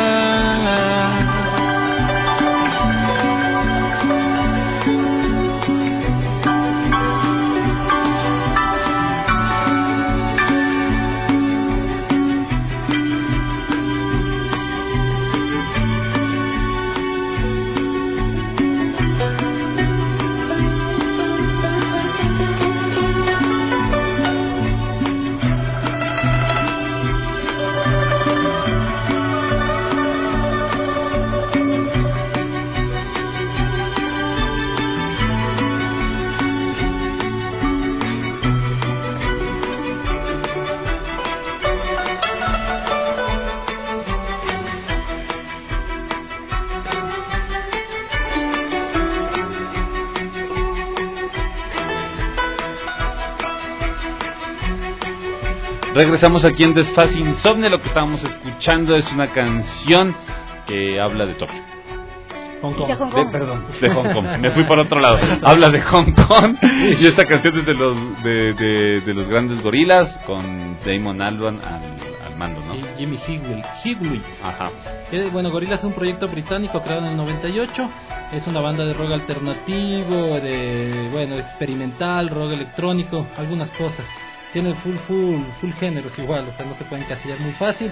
A: Regresamos aquí en Desfase Insomnio. Lo que estábamos escuchando es una canción que habla de Tokio.
D: Hong Kong.
B: De Hong
A: De,
B: Kong.
A: perdón, de Hong Kong. Me fui por otro lado. Habla de Hong Kong. Y esta canción es de los de, de, de los grandes gorilas, con Damon Albarn al, al mando, ¿no?
D: Y Jimmy Higwitz.
A: Ajá.
D: Eh, bueno, Gorillaz es un proyecto británico creado en el noventa y ocho. Es una banda de rock alternativo, de bueno, experimental, rock electrónico, algunas cosas. tiene full, full, full géneros igual, o sea, no se pueden encasillar muy fácil.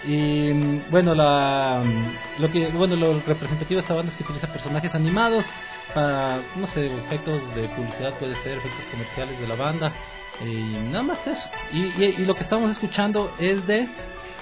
D: Y bueno, la lo que bueno lo representativo de esta banda es que utiliza personajes animados para, no sé, efectos de publicidad, puede ser efectos comerciales de la banda, y nada más eso. Y, y, y lo que estamos escuchando es de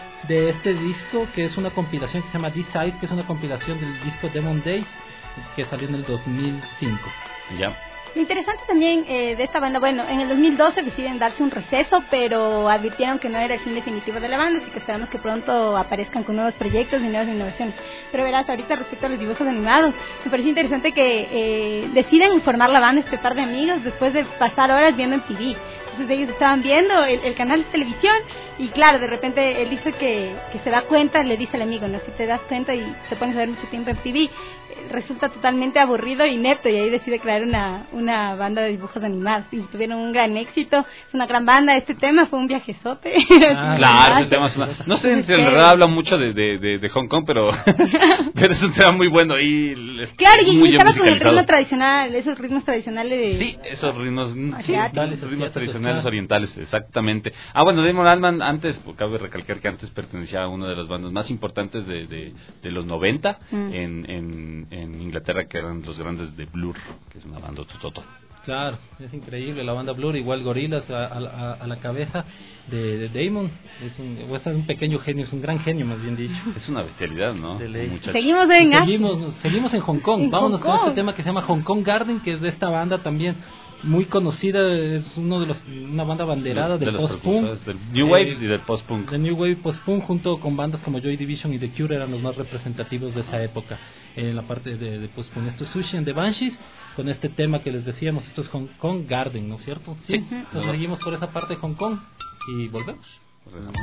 D: de este disco, que es una compilación que se llama D-Size, que es una compilación del disco Demon Days, que salió en el dos mil cinco.
A: Ya.
B: Lo interesante también eh, de esta banda, bueno, en el dos mil doce deciden darse un receso, pero advirtieron que no era el fin definitivo de la banda, así que esperamos que pronto aparezcan con nuevos proyectos y nuevas innovaciones. Pero verás, ahorita respecto a los dibujos animados, me parece interesante que eh, deciden formar la banda este par de amigos después de pasar horas viendo en T V. Entonces ellos estaban viendo el, el canal de televisión y claro, de repente él dice que, que se da cuenta, le dice al amigo, no, si te das cuenta y te pones a ver mucho tiempo en T V, resulta totalmente aburrido y neto, y ahí decide crear una, una banda de dibujos animados y tuvieron un gran éxito. Es una gran banda. Este tema fue un viajezote.
A: Ah, claro, este tema es una... no sé si en verdad habla mucho de, de, de, de Hong Kong, pero pero es un tema muy bueno y
B: claro, y muy estaba con el ritmo tradicional, esos ritmos tradicionales de...
A: sí, esos ritmos, sí,
D: asiáticos,
A: ritmos tradicionales orientales, exactamente. Ah, bueno, Damon Albarn antes, cabe recalcar que antes pertenecía a una de las bandas más importantes de, de, de los noventa mm. en, en en Inglaterra, que eran los grandes de Blur, que es una banda tototo.
D: Claro, es increíble la banda Blur, igual Gorillaz a, a, a la cabeza de, de Damon. Es un, es un pequeño genio, es un gran genio, más bien dicho.
A: Es una bestialidad, ¿no?
B: Seguimos en
D: seguimos, seguimos en Hong Kong.
B: En
D: Vámonos
B: Hong Kong.
D: con este tema que se llama Hong Kong Garden, que es de esta banda también muy conocida, es uno de los una banda banderada
A: de,
D: del
A: de
D: post-punk,
A: del New Wave
D: eh,
A: y del post-punk.
D: Del New Wave post-punk, junto con bandas como Joy Division y The Cure, eran los más representativos de esa época en la parte de, de post-punk. Esto es Sushi and the Banshees, con este tema que les decíamos, esto es Hong Kong Garden, ¿no es cierto? Sí. sí. Entonces uh-huh. seguimos por esa parte de Hong Kong y volvemos.
A: Regresamos.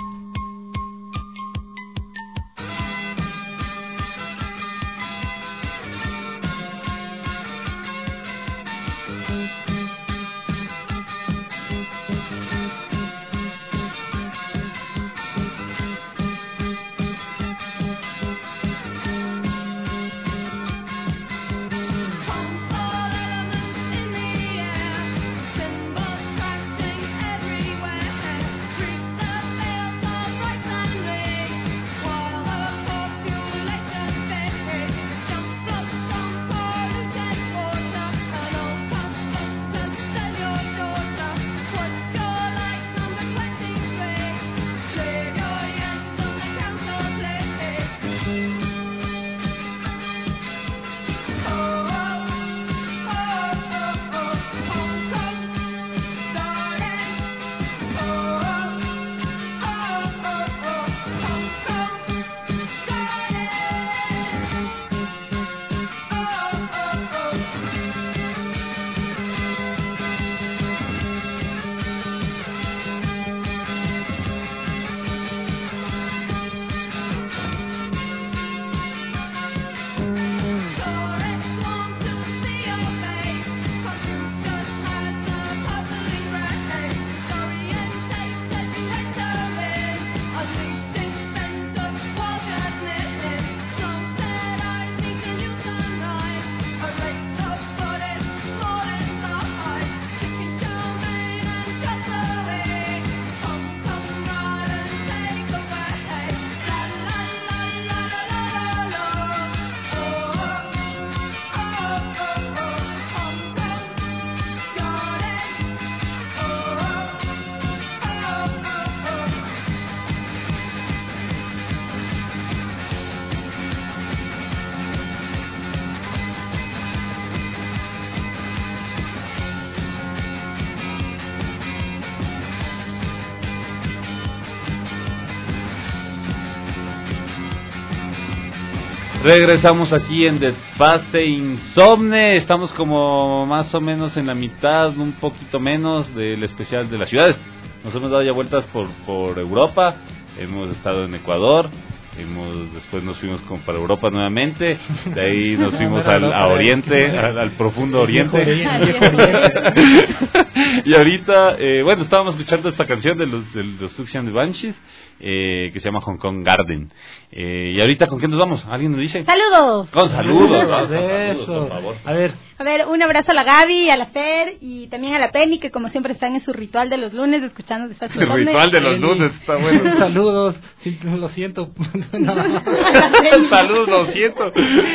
A: Regresamos aquí en Desfase Insomne. Estamos como más o menos en la mitad, un poquito menos del especial de las ciudades. Nos hemos dado ya vueltas por, por Europa, hemos estado en Ecuador Hemos, después nos fuimos como para Europa nuevamente, de ahí nos fuimos al a Oriente, al, al profundo Oriente. Y ahorita, eh, bueno, estábamos escuchando esta canción de los, de los Suxian de Banshees, eh, que se llama Hong Kong Garden. Eh, y ahorita, ¿con quién nos vamos? ¿Alguien nos dice?
B: ¡Saludos!
A: Con saludos,
D: Eso.
A: con saludos, por favor.
D: A ver.
B: A ver, un abrazo a la Gaby, a la Fer y también a la Penny, que como siempre están en su ritual de los lunes, escuchando Despacio
A: El ritual de los lunes, está bueno.
D: Saludos, sí, lo siento.
A: Saludos, lo siento.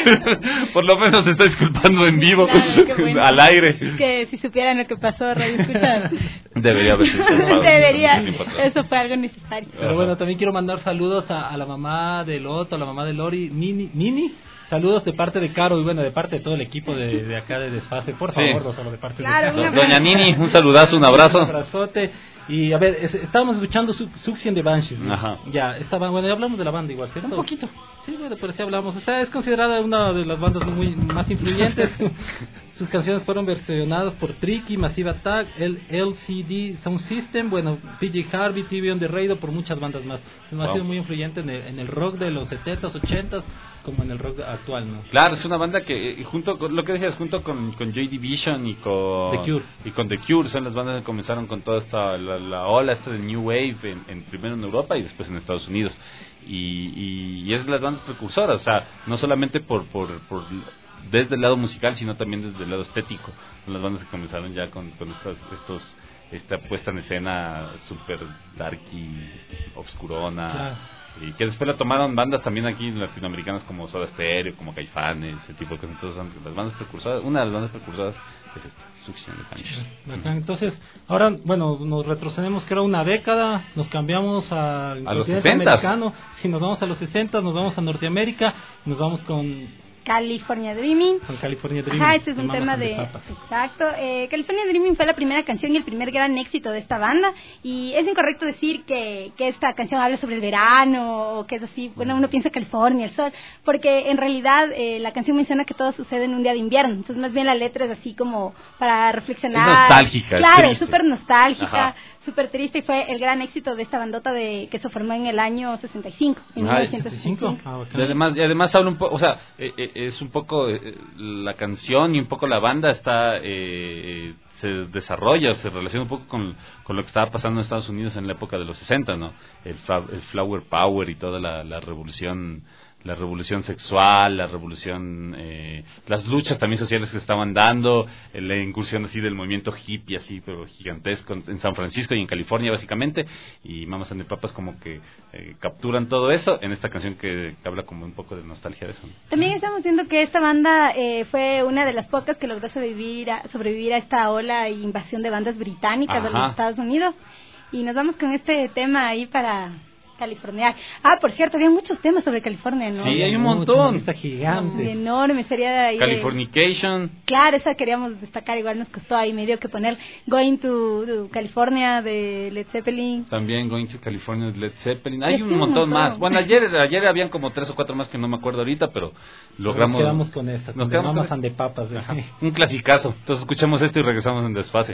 A: Por lo menos se está disculpando en vivo,
B: claro, bueno.
A: Al aire.
B: Que si supieran lo que pasó, Radio Escucha.
A: Debería haberse disculpado.
B: Debería, eso fue algo necesario.
D: Pero bueno, también quiero mandar saludos a, a la mamá de Loto, a la mamá de Lori, Nini, Nini. Saludos de parte de Caro y bueno, de parte de todo el equipo de, de acá de Desfase. Por favor,
A: sí.
D: no solo de parte
B: claro,
D: de
A: Doña Nini, un saludazo, un abrazo.
D: Un abrazote. Y a ver, es, estábamos escuchando su, Suxian de Banshees, ¿no?
A: Ajá.
D: Ya, estaba, bueno, ya hablamos de la banda igual, ¿cierto?
A: Un poquito.
D: Sí, bueno, pero sí hablamos. O sea, es considerada una de las bandas muy más influyentes. Sus canciones fueron versionadas por Tricky, Massive Attack, el L C D Sound System, bueno, P J Harvey, T V on the Radio, por muchas bandas más. Wow. Ha sido muy influyente en el, en el rock de los setentas, ochentas, como en el rock actual, ¿no?
A: Claro, es una banda que, junto con lo que decías, junto con, con Joy Division y con
D: The Cure.
A: y con The Cure, son las bandas que comenzaron con toda esta la, la ola esta de New Wave, en, en primero en Europa y después en Estados Unidos. Y, y, y es las bandas precursoras, o sea, no solamente por, por, por desde el lado musical, sino también desde el lado estético. Son las bandas que comenzaron ya con, con estas, estos, esta puesta en escena super darky, obscurona. Claro. Y que después la tomaron bandas también aquí latinoamericanas como Soda Stereo, como Caifanes, ese tipo de cosas. Entonces, las bandas precursoras, una de las bandas precursoras es esta, Suxian de Banshees.
D: Entonces, ahora, bueno, nos retrocedemos que era una década, nos cambiamos a,
A: a los sesentas.
D: Si nos vamos a los sesenta, nos vamos a Norteamérica, nos vamos con
B: California Dreaming.
D: Con California Dreaming.
B: Ajá, este es un tema de... de exacto. Eh, California Dreaming fue la primera canción y el primer gran éxito de esta banda. Y es incorrecto decir que, que esta canción habla sobre el verano o que es así. Bueno, uno piensa California, el sol. Porque en realidad eh, la canción menciona que todo sucede en un día de invierno. Entonces, más bien la letra es así como para reflexionar.
A: Es nostálgica.
B: Claro, es súper nostálgica, súper triste. Y fue el gran éxito de esta bandota de que se formó en el año sesenta y cinco. En
A: ah,
B: mil novecientos sesenta y cinco.
A: Ah, okay. Y además, y además habla un poco, o sea, eh, eh, es un poco eh, la canción y un poco la banda está eh, se desarrolla, se relaciona un poco con, con lo que estaba pasando en Estados Unidos en la época de los sesenta, ¿no? El, el Flower Power y toda la, la revolución la revolución sexual, la revolución, eh, las luchas también sociales que se estaban dando, eh, la incursión así del movimiento hippie, así, pero gigantesco, en San Francisco y en California básicamente, y Mamas and the Papas como que eh, capturan todo eso en esta canción que, que habla como un poco de nostalgia de eso, ¿no?
B: También estamos viendo que esta banda eh, fue una de las pocas que logró sobrevivir a, sobrevivir a esta ola e invasión de bandas británicas Ajá. de los Estados Unidos, y nos vamos con este tema ahí para... California. Ah, por cierto, había muchos temas sobre California, ¿no?
A: Sí, hay un montón.
D: Está gigante.
B: Oh, enorme, sería de ahí.
A: Californication.
B: De... Claro, esa queríamos destacar, igual nos costó ahí medio que poner Going to, to California de Led Zeppelin.
A: También Going to California de Led Zeppelin. Hay un montón, montón más. Bueno, ayer ayer habían como tres o cuatro más que no me acuerdo ahorita, pero logramos.
D: Nos quedamos con esta.
A: Nos quedamos
D: Mamas and the Papas.
A: Un clasicazo. Entonces escuchamos esto y regresamos en Desfase.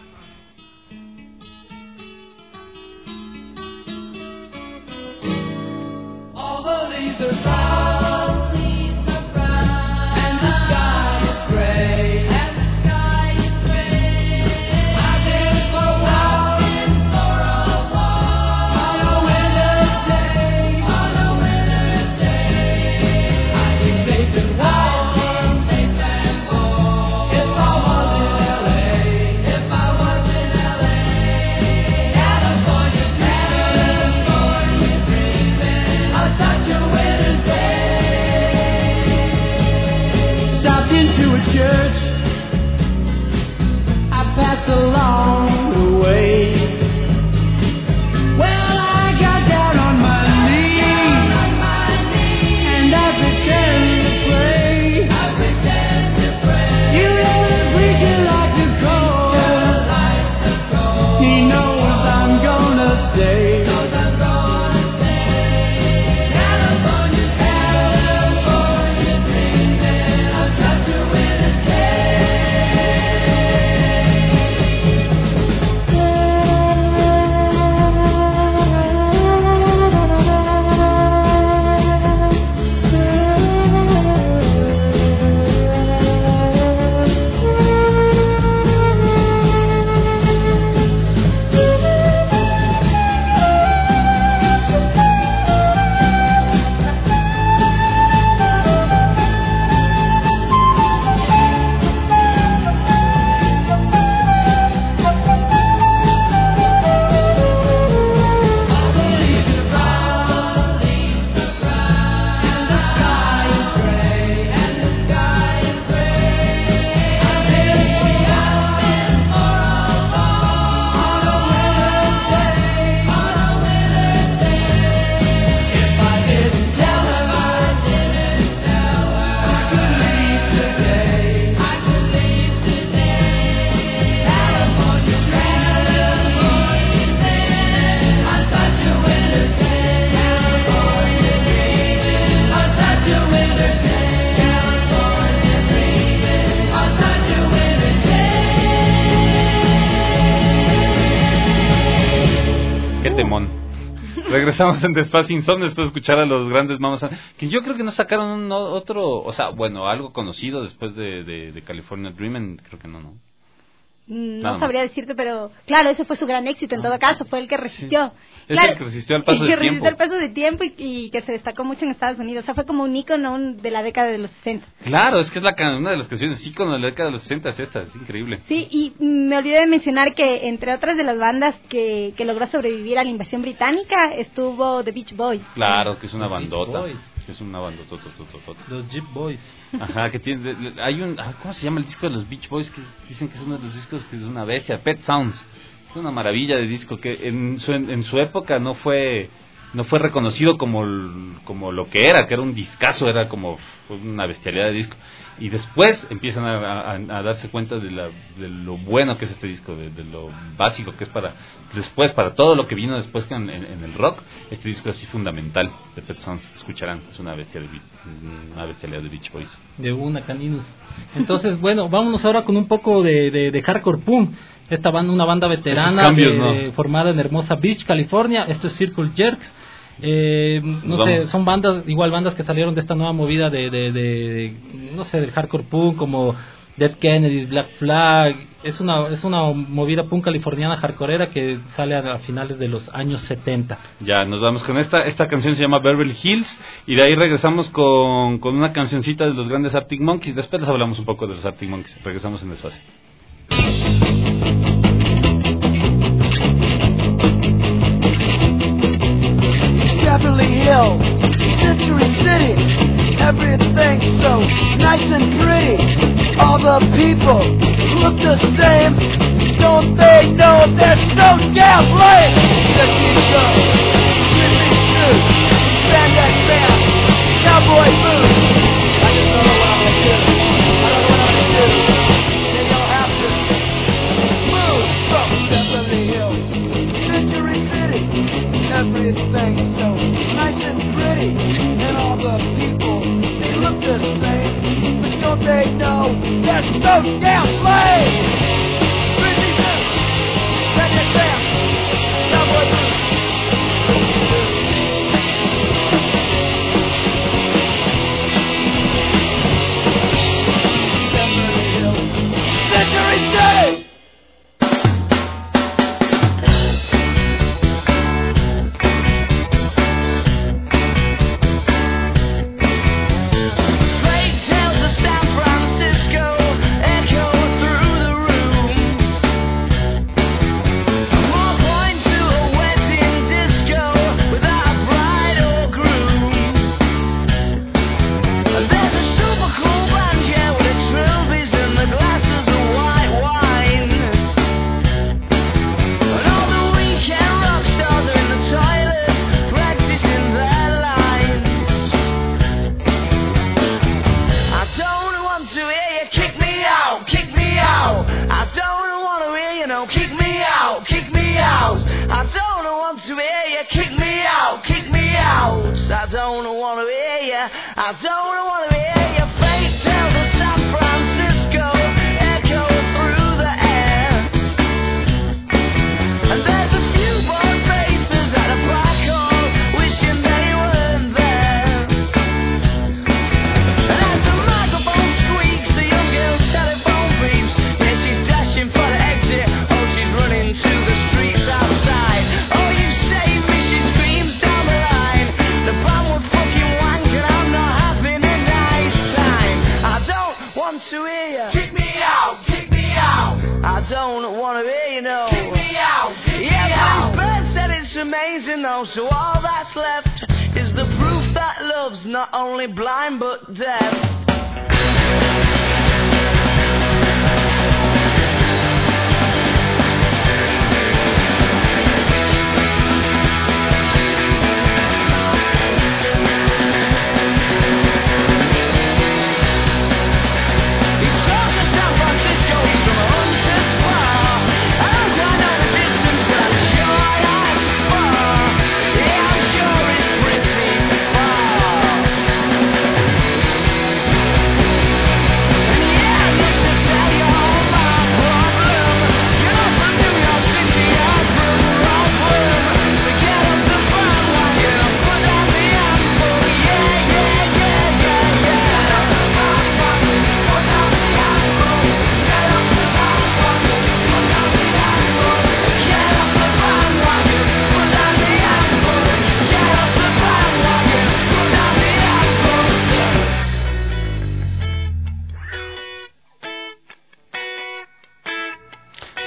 E: The brown leaves are brown, and the sky is gray, and the sky is gray. I've been for a walk, for a walk, on a winter's day, on a winter's day. I'd be safe and warm, safe and warm, if I was in L A, if I was in L A. California dreaming, California dreaming, I'll touch you with. Into a church I passed along the way. Well, I got down on my knees and I pretend to pray. I pretend to pray. You know the preacher like the cold. He knows I'm gonna stay. California, California dreaming, I'll touch you in a day.
A: regresamos en Despacio Insomnio después de escuchar a los grandes Mamas, que yo creo que no sacaron un otro, o sea, bueno, algo conocido después de, de, de California Dreamin', creo que no, ¿no?
B: No
A: Nada
B: sabría
A: más.
B: decirte, pero claro, ese fue su gran éxito en todo caso, fue el que resistió.
A: Es
B: Claro,
A: el que resistió al paso
B: el que
A: del
B: resistió
A: tiempo.
B: al paso del tiempo y, y que se destacó mucho en Estados Unidos. O sea, fue como un ícono un- de la década de los sesenta.
A: Claro, es que es la can- una de las canciones ícono de la década de los sesenta, es esta, es increíble.
B: Sí, y me olvidé de mencionar que entre otras de las bandas que, que logró sobrevivir a la invasión británica estuvo The Beach Boys.
A: Claro, que es una
D: Los Beach
A: bandota,
D: Boys.
A: que es una bandota.
D: Los Jeep Boys.
A: Ajá, que tiene, de- de- hay un, ah, ¿cómo se llama el disco de los Beach Boys? Que dicen que es uno de los discos que es una bestia, Pet Sounds. Es una maravilla de disco que en su, en, en su época no fue no fue reconocido como el- como lo que era, que era un discazo, era como fue una bestialidad de disco. Y después empiezan a, a- a darse cuenta de, la, de lo bueno que es este disco, de, de lo básico que es para después, para todo lo que vino después en, en- en el rock. Este disco es así fundamental de Pet Sounds, escucharán, es una bestia de, Be- una bestialidad de Beach Boys.
D: De una, Caninus. Entonces, bueno, vámonos ahora con un poco de, de, de hardcore punk. Esta banda, una banda veterana
A: Esos cambios,
D: de-
A: ¿no?
D: de- formada en Hermosa Beach, California. Esto es Circle Jerks. Eh, no
A: Nos
D: sé,
A: vamos.
D: son bandas, igual bandas que salieron de esta nueva movida de, de, de, de, no sé, del hardcore punk, como Dead Kennedys, Black Flag. Es una, es una movida punk californiana hardcoreera que sale a, a finales de los años setenta.
A: Ya, nos vamos con esta. Esta canción se llama Beverly Hills. Y de ahí regresamos con, con una cancioncita de los grandes Arctic Monkeys. Después les hablamos un poco de los Arctic Monkeys. Regresamos en Desfase.
E: Beverly Hills, Century City, everything's so nice and pretty. All the people look the same, don't they know they're so damn lame? Sexy girls, slipping shoes, spandex pants, cowboy boots. I just don't know what I'm gonna do. I don't know what I'm gonna do. Maybe I'll have to move from Beverly Hills, Century City. Everything's so nice and pretty, and all the people, they look the same, but don't they know they're so damn lame? Busy boots, redneck pants, cowboy boots. Beverly Hills, Century City! Great tales of San Francisco echo through the room. More point to a wedding disco without a bride or groom. There's a super cool band here with the trilbies and the glasses of white wine. And all the weekend rock stars are in the toilet practicing their lines. I don't want to hear you kick me out, kick me out. I don't want to hear you no kick me out, kick me out. I don't want to hear you kick me out, kick me out. I don't want to hear you, I don't want to hear you. Fake tales of San Francisco echo through the air. And there's a few bored faces at a black hole wishing they weren't there. And as the microphone squeaks, the young girl's telephone beeps. Yeah, she's dashing for the exit. Oh, she's running to the streets outside. Oh, you saved me, she screams down the line. The band would fucking wank and I'm not having a nice time. I don't want to hear you. Kick me out, kick me out. I don't want to hear you, no. Kick me out, kick yeah, me out. But his bird said it's amazing though, so all that's left is the proof that love's not only blind but deaf. He talks of San Francisco, he's from a hunter's bar. I don't quite know the distance, but I'm sure that's far. Yeah, I'm sure it's pretty far.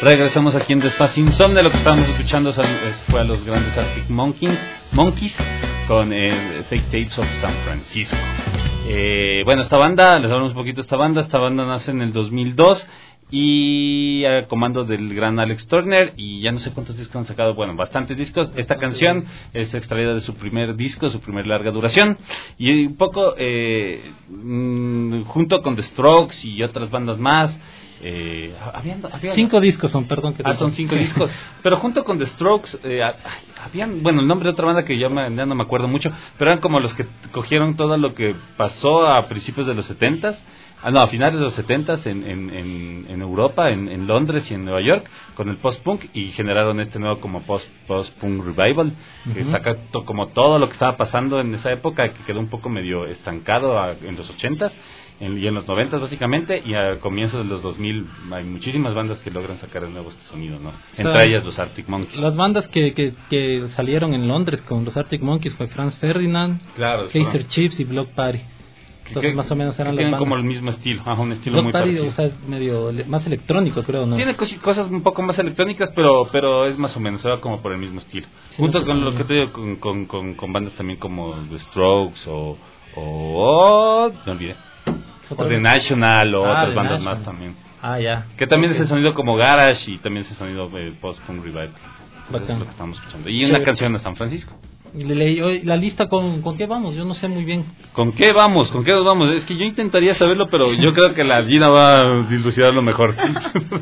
A: Regresamos aquí en Despacio Insomne. Lo que estábamos escuchando fue a los grandes Arctic Monkeys, Monkeys con eh, Fake Tales of San Francisco. Eh, bueno, esta banda, les hablamos un poquito de esta banda. Esta banda nace en el dos mil dos y a comando del gran Alex Turner, y ya no sé cuántos discos han sacado, bueno, bastantes discos. Esta canción es extraída de su primer disco, su primer larga duración, y un poco eh, mmm, junto con The Strokes y otras bandas más. Eh, habían, habían,
D: cinco discos son, perdón que te
A: ah, son cinco discos, pero junto con The Strokes eh, habían, bueno, el nombre de otra banda que yo me, ya no me acuerdo mucho, pero eran como los que cogieron todo lo que pasó a principios de los setentas, ah, no, a finales de los setentas en, en, en, en Europa, en, en Londres y en Nueva York, con el post-punk, y generaron este nuevo como post, post-punk revival, que uh-huh. saca to, como todo lo que estaba pasando en esa época, que quedó un poco medio estancado a, en los ochentas, En, y en los noventas básicamente, y a comienzos de los dos mil hay muchísimas bandas que logran sacar de nuevo este sonido, ¿no? O sea, entre ellas los Arctic Monkeys.
D: Las bandas que, que, que salieron en Londres con los Arctic Monkeys fue Franz Ferdinand,
A: claro,
D: Kaiser Chiefs y Block Party. Entonces
A: que,
D: más o menos eran
A: las
D: bandas.
A: Como el mismo estilo, ajá, un estilo
D: Block
A: muy
D: Party,
A: parecido.
D: O sea, es medio más electrónico, creo, ¿no?
A: Tiene cos- cosas un poco más electrónicas, pero pero es más o menos, va como por el mismo estilo. Sí, junto no, con lo que te digo, con, con, con, con bandas también como The Strokes o... o me olvidé. O The National o
D: ah,
A: otras bandas
D: National.
A: más también.
D: Ah, ya.
A: Que también
D: okay.
A: es el sonido como garage y también es el sonido eh, post-punk revival. Eso es lo que estamos escuchando. Y Chévere. Una canción de San Francisco.
D: Le leí la lista con, con qué vamos, yo no sé muy bien.
A: ¿Con qué vamos? ¿Con qué nos vamos? Es que yo intentaría saberlo, pero yo creo que la Gina va a dilucidarlo mejor. ¿Con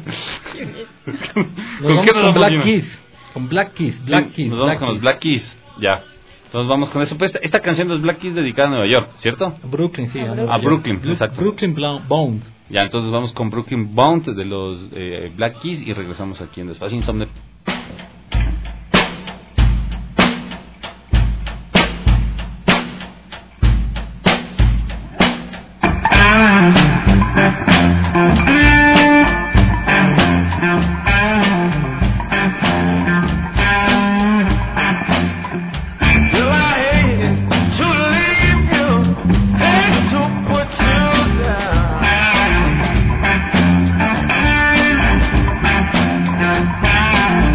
D: qué nos vamos? Con Black Keys. Con Black Keys. Black
A: sí,
D: Keys.
A: Nos vamos
D: Black
A: con
D: Keys.
A: los Black Keys. Ya. Entonces vamos con eso. Pues esta, esta canción de los Black Keys dedicada a Nueva York, ¿cierto?
D: Brooklyn, sí.
A: A Brooklyn, a Brooklyn
D: Bru-
A: exacto.
D: Brooklyn Bound.
A: Ya, entonces vamos con Brooklyn Bound de los eh, Black Keys y regresamos aquí en Despacio Insomne.
E: Down.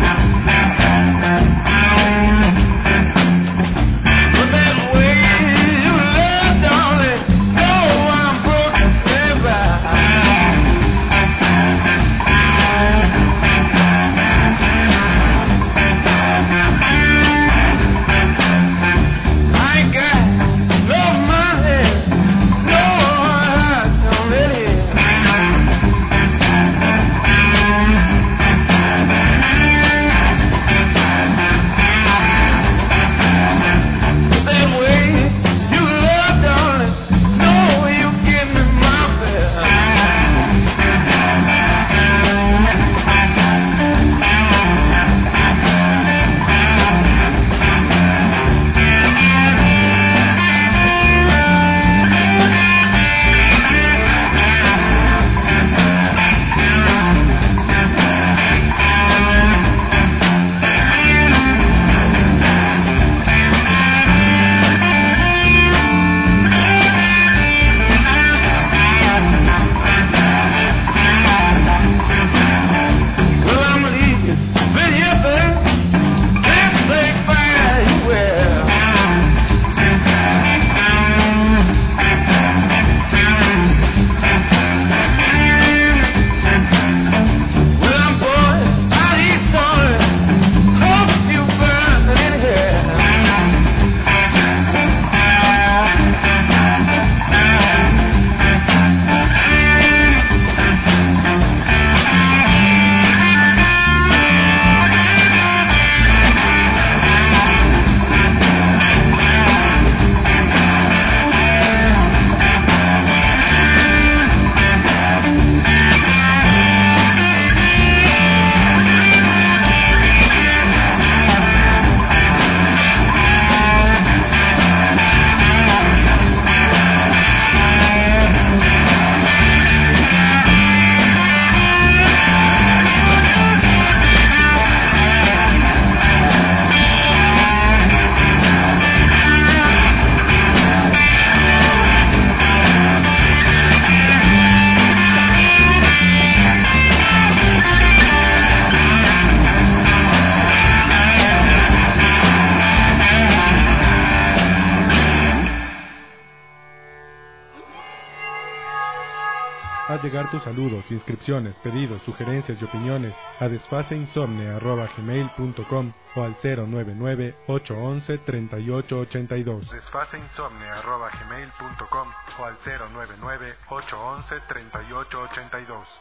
C: Haz llegar tus saludos, inscripciones, pedidos, sugerencias y opiniones a desfaseinsomne arroba gmail punto com o al cero nueve nueve, ocho once, treinta y ocho ochenta y dos.
I: desfaseinsomne arroba gmail punto com o al cero nueve nueve, ocho once, treinta y ocho ochenta y dos.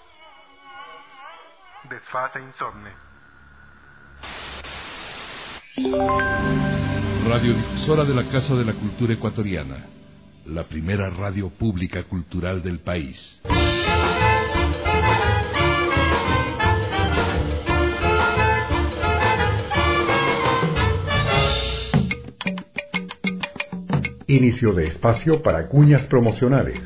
I: Desfase Insomne.
Q: Radiodifusora de la Casa de la Cultura Ecuatoriana, la primera radio pública cultural del país.
J: Inicio de espacio para cuñas promocionales.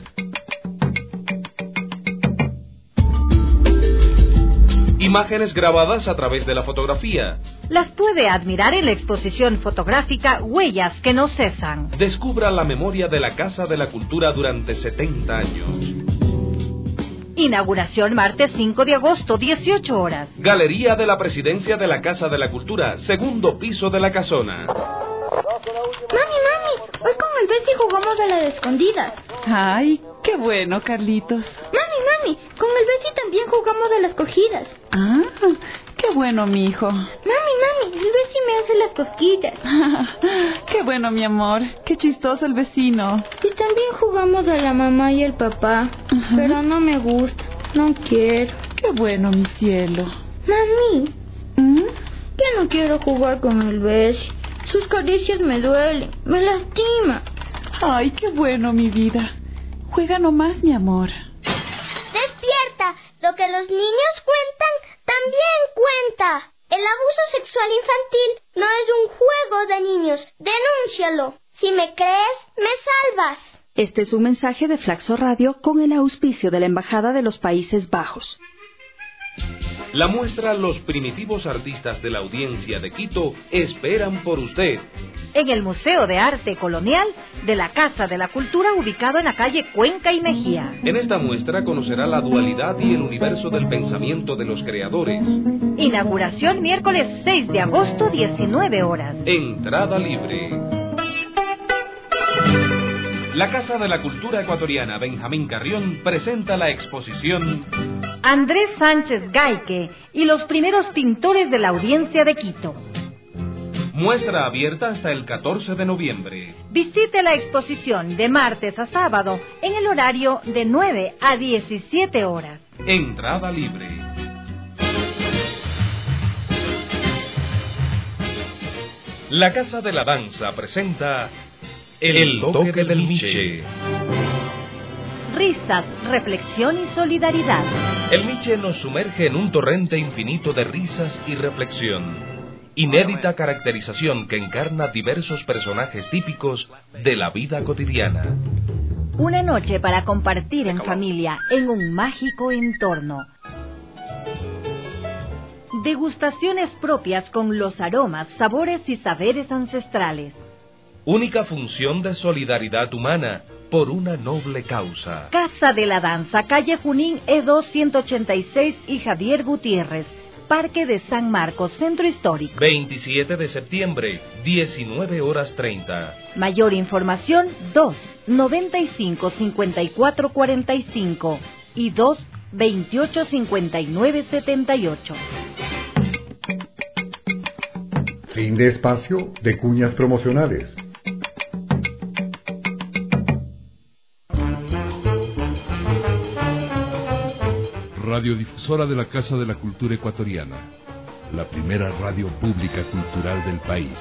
O: Imágenes grabadas a través de la fotografía.
R: Las puede admirar en la exposición fotográfica Huellas que no cesan.
O: Descubra la memoria de la Casa de la Cultura durante setenta años.
R: Inauguración martes cinco de agosto, dieciocho horas.
O: Galería de la Presidencia de la Casa de la Cultura, segundo piso de la casona.
S: Mami, mami, hoy con el Bessie jugamos a la de escondidas.
T: Ay, qué bueno, Carlitos.
S: Mami, mami, con el Bessie también jugamos a las cogidas.
T: Ah, qué bueno, mi hijo.
S: Mami, mami, el Bessie me hace las cosquillas.
T: Qué bueno, mi amor, qué chistoso el vecino.
S: Y también jugamos a la mamá y el papá, uh-huh. Pero no me gusta, no quiero.
T: Qué bueno, mi cielo.
S: Mami,
T: ¿Mm?
S: yo no quiero jugar con el Bessie. Sus caricias me duelen, me lastiman.
T: Ay, qué bueno, mi vida. Juega nomás, mi amor.
S: ¡Despierta! Lo que los niños cuentan, también cuenta. El abuso sexual infantil no es un juego de niños. Denúncialo. Si me crees, me salvas.
L: Este es un mensaje de Flaxo Radio con el auspicio de la Embajada de los Países Bajos.
O: La muestra Los primitivos artistas de la audiencia de Quito esperan por usted.
R: En el Museo de Arte Colonial de la Casa de la Cultura, ubicado en la calle Cuenca y Mejía.
O: En esta muestra conocerá la dualidad y el universo del pensamiento de los creadores.
R: Inauguración miércoles seis de agosto, diecinueve horas.
O: Entrada libre. La Casa de la Cultura Ecuatoriana Benjamín Carrión presenta la exposición
R: Andrés Sánchez Gaique y los primeros pintores de la audiencia de Quito.
O: Muestra abierta hasta el catorce de noviembre.
R: Visite la exposición de martes a sábado en el horario de nueve a diecisiete horas.
O: Entrada libre. La Casa de la Danza presenta El, el toque, toque del Miche.
R: Risas, reflexión y solidaridad.
O: El Miche nos sumerge en un torrente infinito de risas y reflexión. Inédita caracterización que encarna diversos personajes típicos de la vida cotidiana.
R: Una noche para compartir en familia en un mágico entorno. Degustaciones propias con los aromas, sabores y saberes ancestrales.
O: Única función de solidaridad humana por una noble causa.
R: Casa de la Danza, calle Junín E dos ciento ochenta y seis y Javier Gutiérrez, Parque de San Marcos, Centro Histórico.
O: veintisiete de septiembre, diecinueve horas treinta.
R: Mayor información, dos noventa y cinco cincuenta y cuatro cuarenta y cinco y dos veintiocho cincuenta y nueve setenta y ocho.
J: Fin de espacio de cuñas promocionales.
Q: Radiodifusora de la Casa de la Cultura Ecuatoriana, la primera radio pública cultural del país.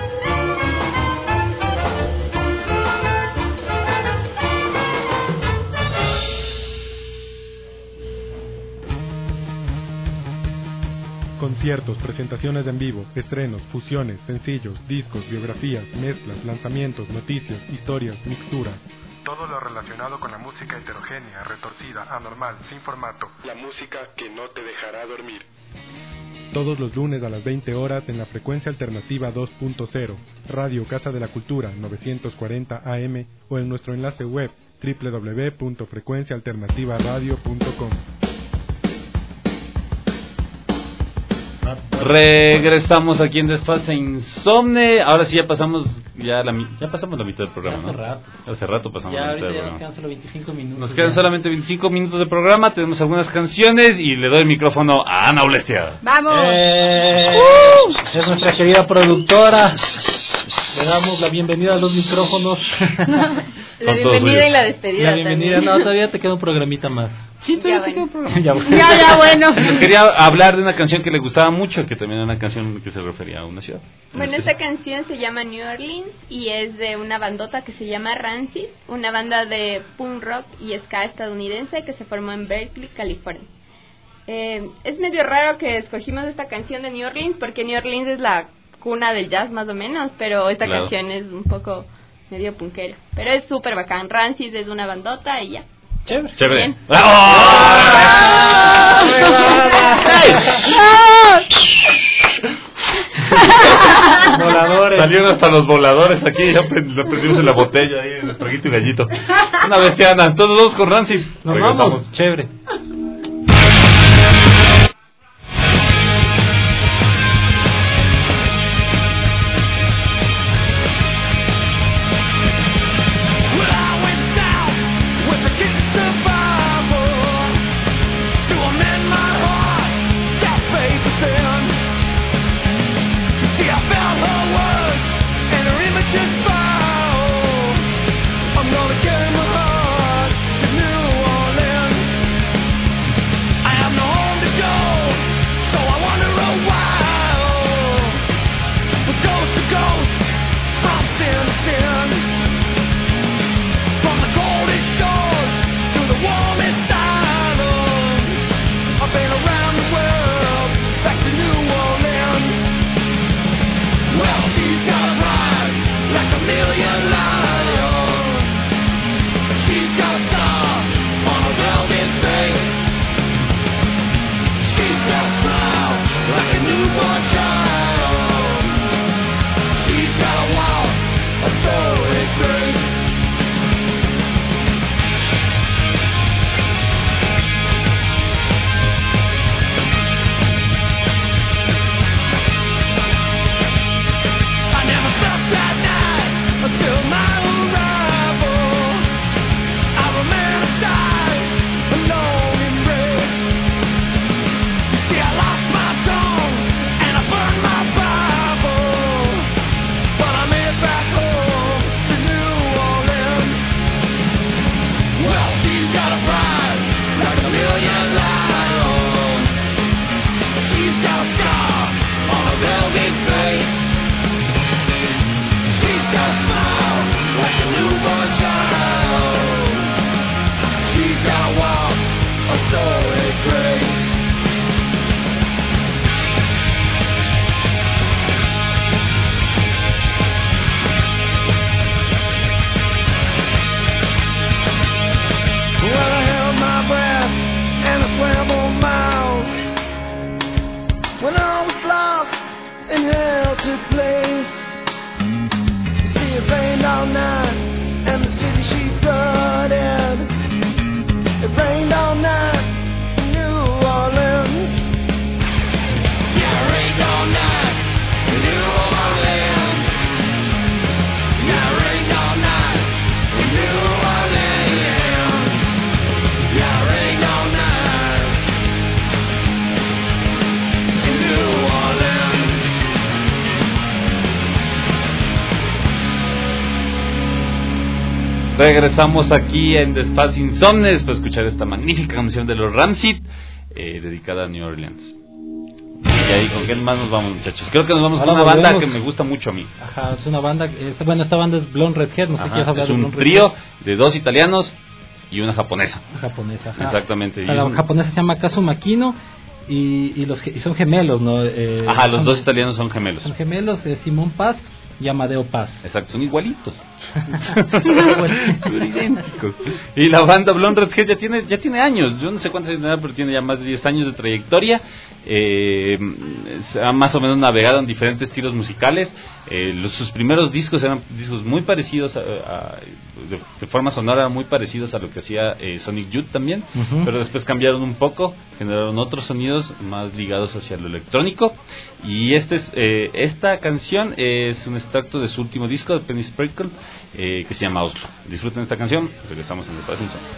C: Conciertos, presentaciones en vivo, estrenos, fusiones, sencillos, discos, biografías, mezclas, lanzamientos, noticias, historias, mixturas.
I: Todo lo relacionado con la música heterogénea, retorcida, anormal, sin formato. La música que no te dejará dormir.
C: Todos los lunes a las veinte horas en la frecuencia alternativa dos punto cero, Radio Casa de la Cultura novecientos cuarenta A M o en nuestro enlace web doble u doble u doble u punto frecuencia alternativa radio punto com.
A: Regresamos aquí en Desfase Insomne. Ahora sí ya pasamos ya la ya pasamos la mitad del programa,
D: Hace
A: ¿no?
D: rato.
A: Hace rato pasamos
D: Ya
A: la mitad
D: ahorita
A: del
D: ya
A: programa.
D: nos quedan solo veinticinco minutos.
A: Nos quedan
D: ya.
A: solamente veinticinco minutos de programa. Tenemos algunas canciones y le doy el micrófono a Ana Olestia.
B: ¡Vamos!
D: Eh,
B: ¡Uh!
D: Es nuestra querida productora. Le damos la bienvenida a los micrófonos.
U: La bienvenida y la despedida.
D: La bienvenida,
U: también.
D: no, todavía te queda un programita más.
A: Sí,
U: Ya bueno.
D: Ya, bueno.
B: Ya, ya, bueno.
A: Les quería hablar de una canción que le gustaba mucho, que también era una canción que se refería a una ciudad.
U: Bueno, esta canción se llama New Orleans y es de una bandota que se llama Rancid, una banda de punk rock y ska estadounidense que se formó en Berkeley, California. Eh, es medio raro que escogimos esta canción de New Orleans porque New Orleans es la cuna del jazz más o menos, pero esta
A: Claro.
U: canción es un poco medio punkera. Pero es súper bacán. Rancid es una bandota y ya.
D: Chévere.
A: Chévere.
U: Bien.
D: Voladores.
A: Salieron hasta los voladores aquí, ya pre- lo prendimos en la botella ahí, en el traguito y gallito. Una bestia, Ana. Todos vamos con Rancid.
D: Nos
A: Regresamos.
D: vamos. Chévere.
E: Well, I went down with a kick survival to amend my heart, that faith within. You see, I felt her words and her images fall. I'm gonna carry my heart to New Orleans. I have no home to go, so I wander a while. From coast to coast, from sin to sin. From the coldest shores to the warmest islands, I've been around the world, back to New Orleans. Well, she's got a ride like a million lions. She's got a star on her velvet face. She's got a smile like a newborn child. She's got a walk, a story grace. I never felt that night until my arrival. I romanticized a long embrace. You see, I lost my tongue and I burned my Bible, but I made it back home to New Orleans. Well, she's got a pride like a million lions. She's got a scar on her velvet face. She's got a smile like a newborn child. She's got a walk, a story grace. Well, I held my breath and I swam on miles. When I was lost and hell took place. You see, it rained all night and the city she flooded. It rained all night in New Orleans. Yeah, it rained all night in New Orleans. Yeah, it rained all night in New Orleans. Yeah, it rained all night in New Orleans.
A: Regresamos aquí en Desfase Insomne después de escuchar esta magnífica canción de los Rancid, eh, dedicada a New Orleans. Y ahí, ¿con quién más nos vamos, muchachos? Creo que nos vamos
D: Ahora
A: con una banda
D: volvemos.
A: que me gusta mucho a mí.
D: Ajá, es una banda. eh, Bueno, esta banda es Blonde Redhead. No sé si
A: Ajá,
D: quieres hablar
A: es
D: de
A: un
D: Blonde
A: trío
D: Redhead.
A: de dos italianos y una japonesa.
D: Japonesa, ajá.
A: Exactamente. Y
D: La
A: es un-
D: japonesa se llama Kazu Makino y, y, los, ge- y son gemelos, ¿no? Eh,
A: Ajá, los
D: son-
A: dos italianos son gemelos.
D: Son gemelos, eh, Simón Paz y Amadeo Paz.
A: Exacto, son igualitos. Son idénticos. Y la banda Blonde Redhead ya tiene ya tiene años, yo no sé cuántos años tiene, pero tiene ya más de diez años de trayectoria. Eh, ha más o menos navegado en diferentes estilos musicales. Eh, los, sus primeros discos eran discos muy parecidos a, a, de, de forma sonora muy parecidos a lo que hacía eh, Sonic Youth también, uh-huh. pero después cambiaron un poco, generaron otros sonidos más ligados hacia lo electrónico. Y este es, eh, esta canción es un extracto de su último disco, de Penny Sprinkle, eh, que se llama Oslo. Disfruten esta canción, regresamos en Desfase Insomne.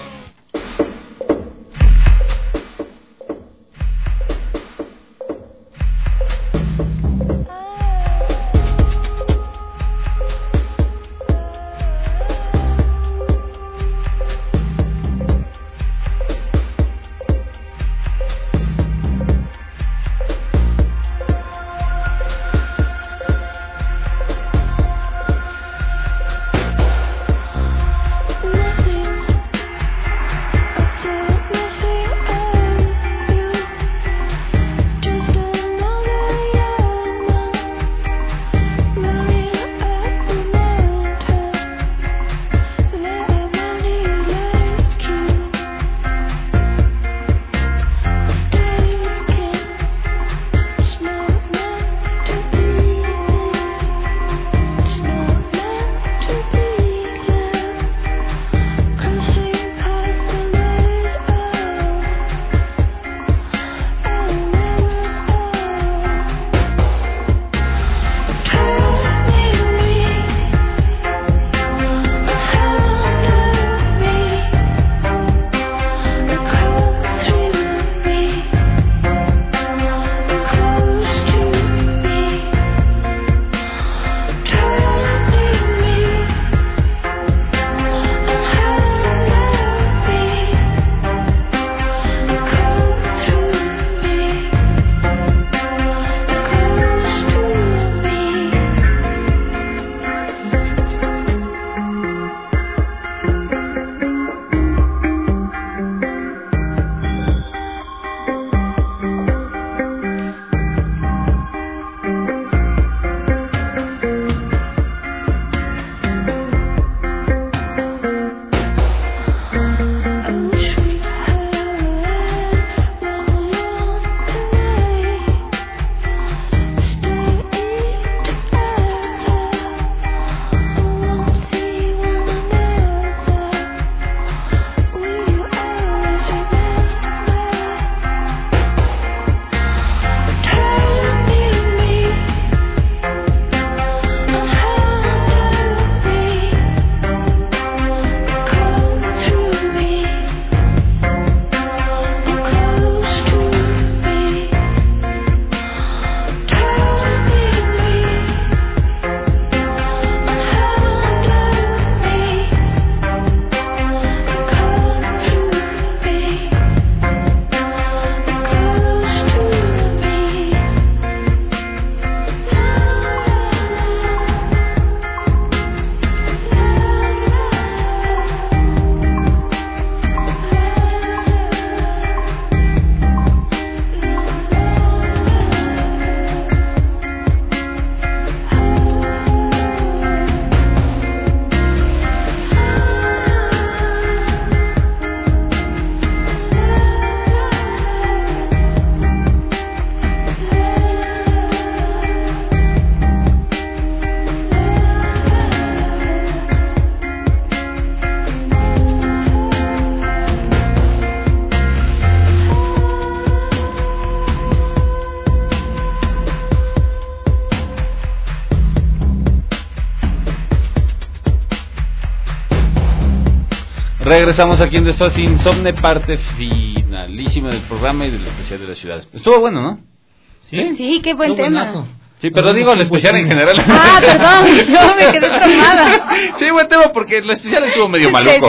A: Regresamos aquí en Desfase Insomne, parte finalísima del programa y del especial de la ciudad. Estuvo bueno, ¿no?
B: Sí, sí, qué buen tema. Buenazo.
A: Sí, pero digo el especial en general.
B: Ah, perdón, yo me quedé traumada.
A: Sí, buen tema porque el especial estuvo medio maluco.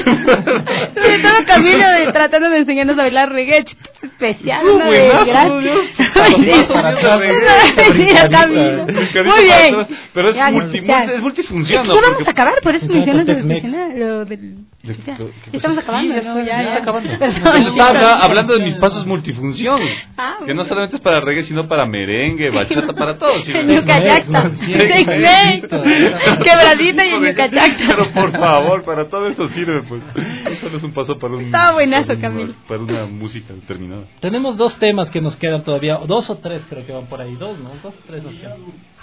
B: Sobre todo Camilo de, tratando de enseñarnos a bailar reggae. Especial,
A: uh,
B: una de Muy bien.
A: Pero es, multi, multi, es multifunción,
B: ¿no? ¿Qué vamos a acabar por eso mencionas del especial? Lo del...
A: ¿De
B: Sí, ya.
A: qué- qué
B: Estamos
A: cosa?
B: acabando,
A: Sí, ya
B: ¿no?
A: está,
B: Ya,
A: ya
B: ya.
A: acabando.
B: Perdón,
A: Yo
B: chicos.
A: estaba hablando de mis pasos multifunción.
B: Ah,
A: Que
B: bueno.
A: no solamente es para reggae, sino para merengue, bachata, para todo. ¿Sí?
B: El yucayaxa. Segmento. Quebradita y el yucayaxa.
A: Pero por favor, para todo eso sirve, pues. Eso no es un paso para un...
B: Estaba buenazo,
A: para un-
B: Camilo.
A: Para una música determinada.
D: Tenemos dos temas que nos quedan todavía, dos o tres creo que van por ahí, dos, ¿no? Dos o tres nos quedan.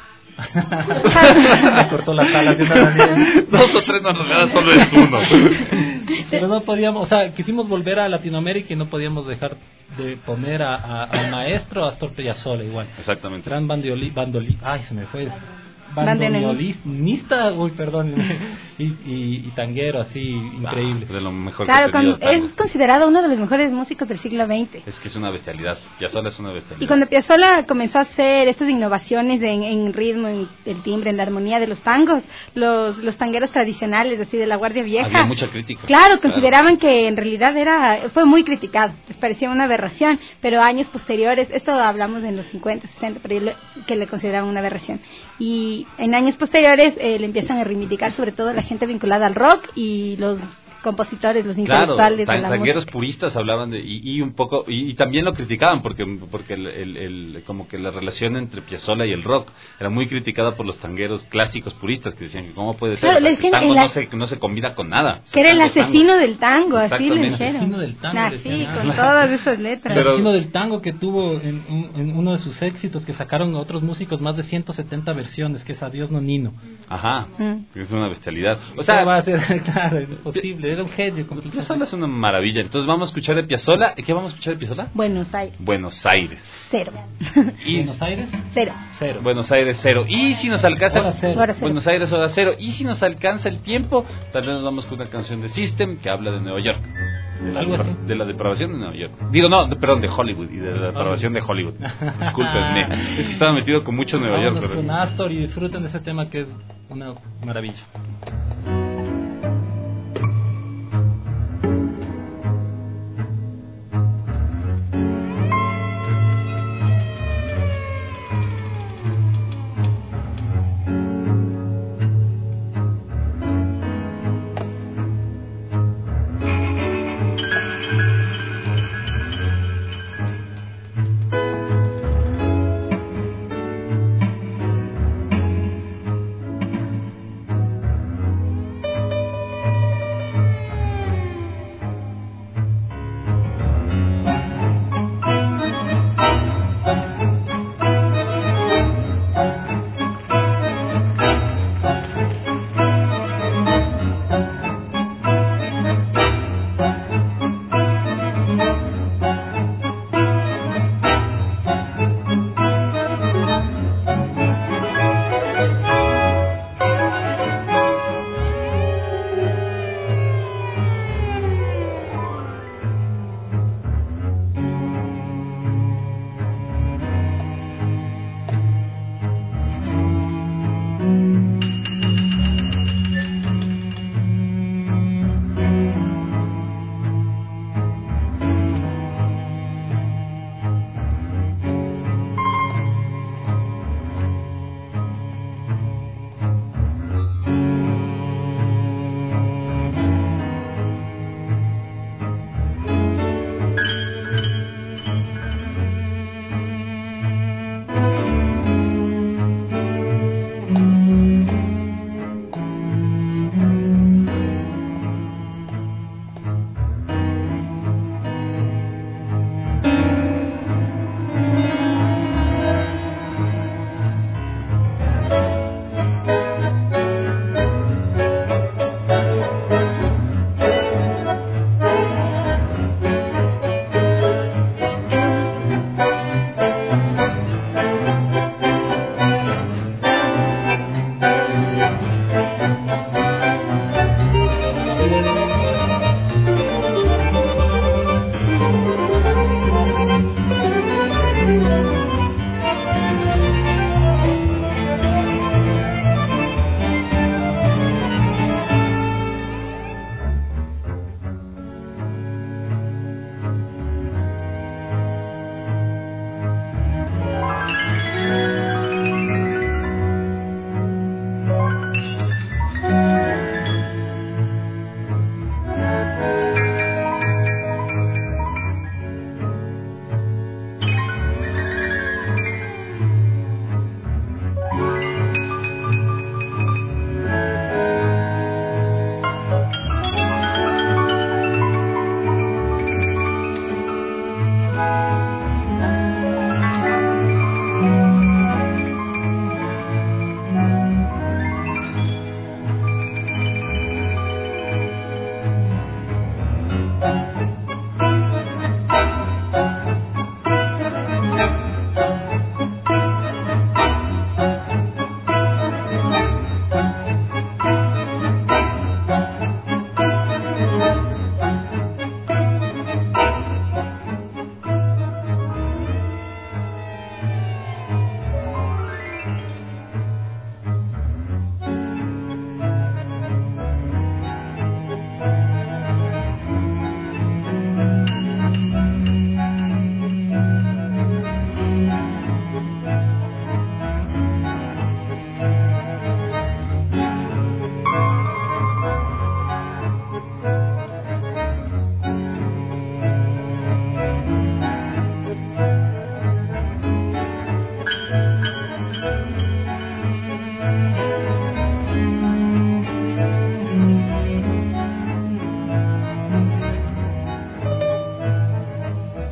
D: Me cortó la sala de una manera.
A: Dos o tres, no, en realidad solo es uno.
D: Pero no podíamos, o sea, quisimos volver a Latinoamérica y no podíamos dejar de poner a, a- al maestro Astor Piazzolla igual.
A: Exactamente.
D: Gran bandioli, bandoli, ay, se me fue.
B: Bandoneonista.
D: Bandoneonista, uy, perdón, y, y, y tanguero, así, increíble.
A: Ah, de lo mejor
B: Claro,
A: que he tenido
B: con- es
A: tango.
B: considerado uno de los mejores músicos del siglo veinte.
A: Es que es una bestialidad. Piazzolla es una bestialidad.
B: Y cuando Piazzolla comenzó a hacer estas innovaciones en, en ritmo, en el timbre, en la armonía de los tangos, los, los tangueros tradicionales, así de la Guardia Vieja,
A: Había mucha crítica.
B: claro, consideraban que en realidad era fue muy criticado, les parecía una aberración, pero años posteriores, esto hablamos en los cincuenta, sesenta, pero yo le- que le consideraban una aberración. Y en años posteriores eh, le empiezan a reivindicar sobre todo la gente vinculada al rock y los compositores, los
A: Claro,
B: intelectuales
A: tan-
B: de la
A: tangueros
B: música.
A: puristas hablaban de y, y un poco y, y también lo criticaban porque porque el, el- el- como que la relación entre Piazzolla y el rock era muy criticada por los tangueros clásicos puristas que decían que cómo puede ser,
B: Claro,
A: o sea,
B: le
A: que el
B: decían
A: tango
B: en la-
A: no se no se combina con nada, o sea,
B: Que era el
A: tango es tango.
B: asesino del tango, así le
A: Exactamente.
B: dijeron.
D: Asesino del tango,
B: Ah,
D: decían.
B: sí, con todas esas letras.
D: El asesino del tango que tuvo en, un- en uno de sus éxitos que sacaron otros músicos más de ciento setenta versiones, que es Adiós Nonino.
A: Ajá,
B: Mm.
A: es una bestialidad. O
D: O
A: sea,
D: sea, va a ser, claro, imposible, era un genio completamente.
A: Piazzolla es una maravilla. Entonces vamos a escuchar de Piazzolla. ¿Qué vamos a escuchar de Piazzolla?
B: Buenos Aires,
A: Buenos Aires.
B: cero.
A: Y
D: Buenos Aires,
B: Cero.
D: cero.
A: Buenos Aires cero. Y si nos alcanza
D: Hora cero.
B: Hora cero.
A: Buenos Aires hora cero. Y si nos alcanza el tiempo, tal vez nos vamos con una canción de System que habla de Nueva York. De la,
D: Algo así.
A: de la depravación de Nueva York. Digo, no, de- perdón, de Hollywood y de la depravación de Hollywood. Discúlpenme. Es que estaba metido con mucho Nueva York.
D: Vámonos
A: Pero...
D: con Astor y disfruten de ese tema que es una maravilla.
E: Thank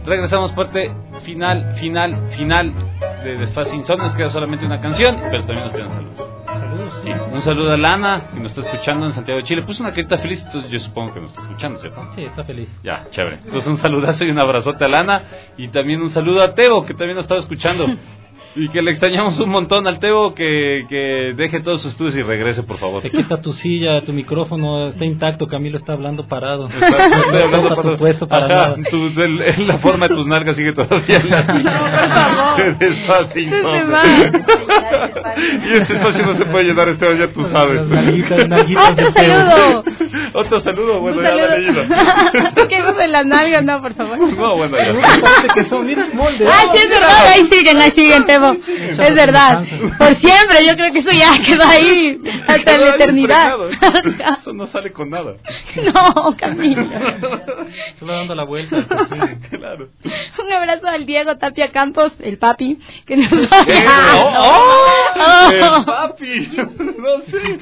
A: regresamos parte final, final, final de Desfase Insomnio. Nos queda solamente una canción, pero también nos quedan saludos.
D: Saludos.
A: Sí, un saludo a Lana, que nos está escuchando en Santiago de Chile. Puso una carita feliz, entonces yo supongo que nos está escuchando, ¿cierto?
D: Sí, está feliz.
A: Ya, chévere. Entonces un saludazo y un abrazote a Lana. Y también un saludo a Teo, que también nos estaba escuchando. Y que le extrañamos un montón al Teo, que, que deje todos sus estudios y regrese, por favor.
D: Te quita tu silla, tu micrófono está intacto, Camilo está hablando parado.
A: Está, estoy hablando
D: no
A: parado.
D: tu puesto para
A: Ajá,
D: nada.
A: tu, el, la forma de tus nalgas sigue todavía en la desfase. Y este espacio no se puede llenar, Esteban, ya tú sabes.
D: Nalguitas, nalguitas
B: ¡Otro saludo!
A: Otro saludo, bueno,
B: Un
A: ya
B: saludo.
A: la leída.
B: ¿Qué eso de las nalgas? No, por favor.
A: No, bueno, ya.
D: Parece que son, mira el molde.
B: Ah, sí, es verdad, ahí siguen, ahí siguen, Temo. Es verdad. Por siempre, yo creo que eso ya quedó ahí hasta la eternidad.
A: Eso no sale con nada.
B: No, Camilo.
D: Solo dando la vuelta.
A: Claro.
B: Un abrazo al Diego Tapia Campos, el papi, que nos
A: ¡Eh, oh, oh! ¡El papi! No sé.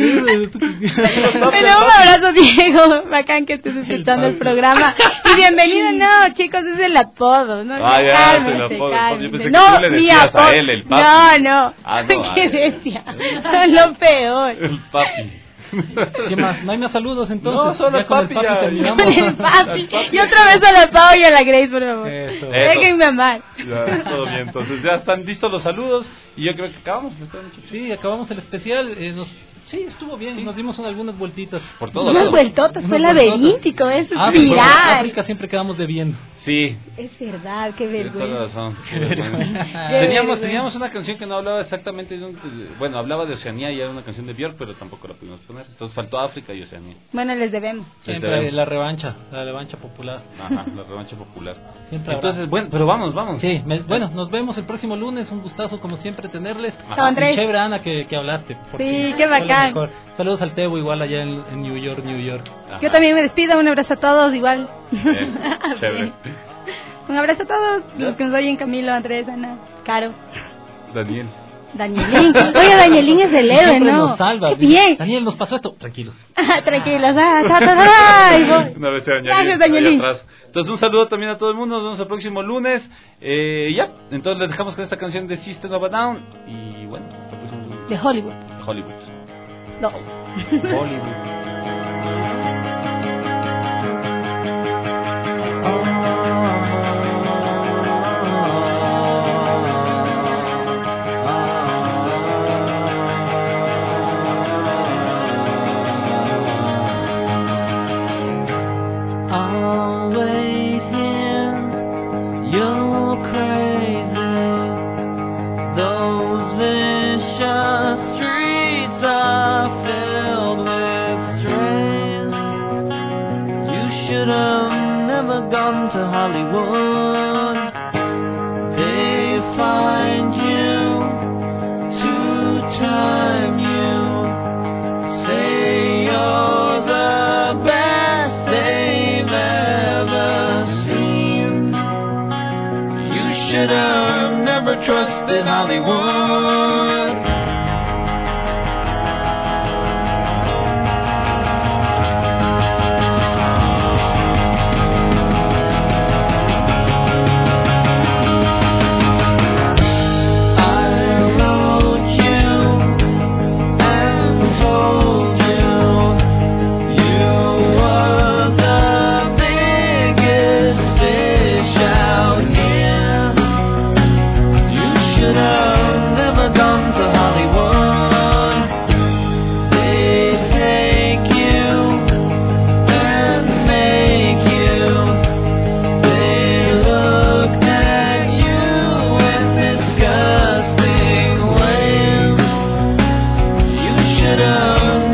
B: Pero un abrazo, Diego. Bacán que estés escuchando el, el programa. Y bienvenido, no, chicos, es el apodo. No,
A: ah, ya,
B: cálmense,
A: el apodo.
B: cálmense.
A: Yo pensé que
B: no,
A: tú le decías a él, el papi.
B: No, no.
A: Ah, no.
B: ¿Qué decía? Son lo peor.
A: El papi.
D: ¿Qué más? ¿No hay más saludos entonces?
A: No, solo
D: ya
A: el papi,
D: con el papi
A: ya.
D: terminamos.
B: El papi. Y otra vez a la Pau y a la Grace, por favor.
D: Eso.
B: Déjenme amar.
A: Ya, todo bien. Entonces ya están listos los saludos y yo creo que acabamos.
D: Sí, acabamos el especial. Eh, nos... Sí, estuvo bien. Sí. Nos dimos algunas vueltitas.
A: Por todo
B: Unas
A: lado.
B: vueltotas, fue laberíntico, eso es
D: ah,
B: viral.
D: África siempre quedamos debiendo.
A: Sí.
B: Es verdad, qué
A: Tienes toda la
B: vergüenza.
A: razón. Qué vergüenza. teníamos, teníamos una canción que no hablaba exactamente de un, bueno, hablaba de Oceanía y era una canción de Björk, pero tampoco la pudimos poner. Entonces faltó África y Oceanía.
B: Bueno, les debemos.
D: Siempre debemos. la revancha, la revancha popular.
A: Ajá, la revancha popular.
D: Siempre
A: Entonces,
D: habrá.
A: bueno, pero vamos, vamos.
D: Sí, me, bueno, nos vemos el próximo lunes. Un gustazo como siempre tenerles.
B: Chao, Andrés.
D: Y chévere, Ana, que, que hablaste.
B: Sí, qué bacán.
D: Saludos al Tebo igual allá en, en New York, New York.
B: Ajá. Yo también me despido, un abrazo a todos igual.
A: Bien, chévere.
B: Un abrazo a todos los que nos oyen, Camilo, Andrés, Ana, Caro.
A: Daniel.
B: Danielín. Oye, Danielín es del héroe, ¿no?
D: Nos salva.
B: Qué bien.
D: Daniel, nos pasó esto. Tranquilos.
B: Tranquilos. Ah, ta, ta, ta, y voy.
A: Una vez Danielín.
B: Gracias, Danielín.
A: Atrás. Entonces, un saludo también a todo el mundo. Nos vemos el próximo lunes. Eh, ya, entonces les dejamos con esta canción de System of a Down. Y bueno, hasta el próximo lunes.
B: De Hollywood.
A: De Hollywood.
B: Dos.
A: Hollywood.
E: To Hollywood, they find you, two-time you, say you're the best they've ever seen. You should have never trusted Hollywood.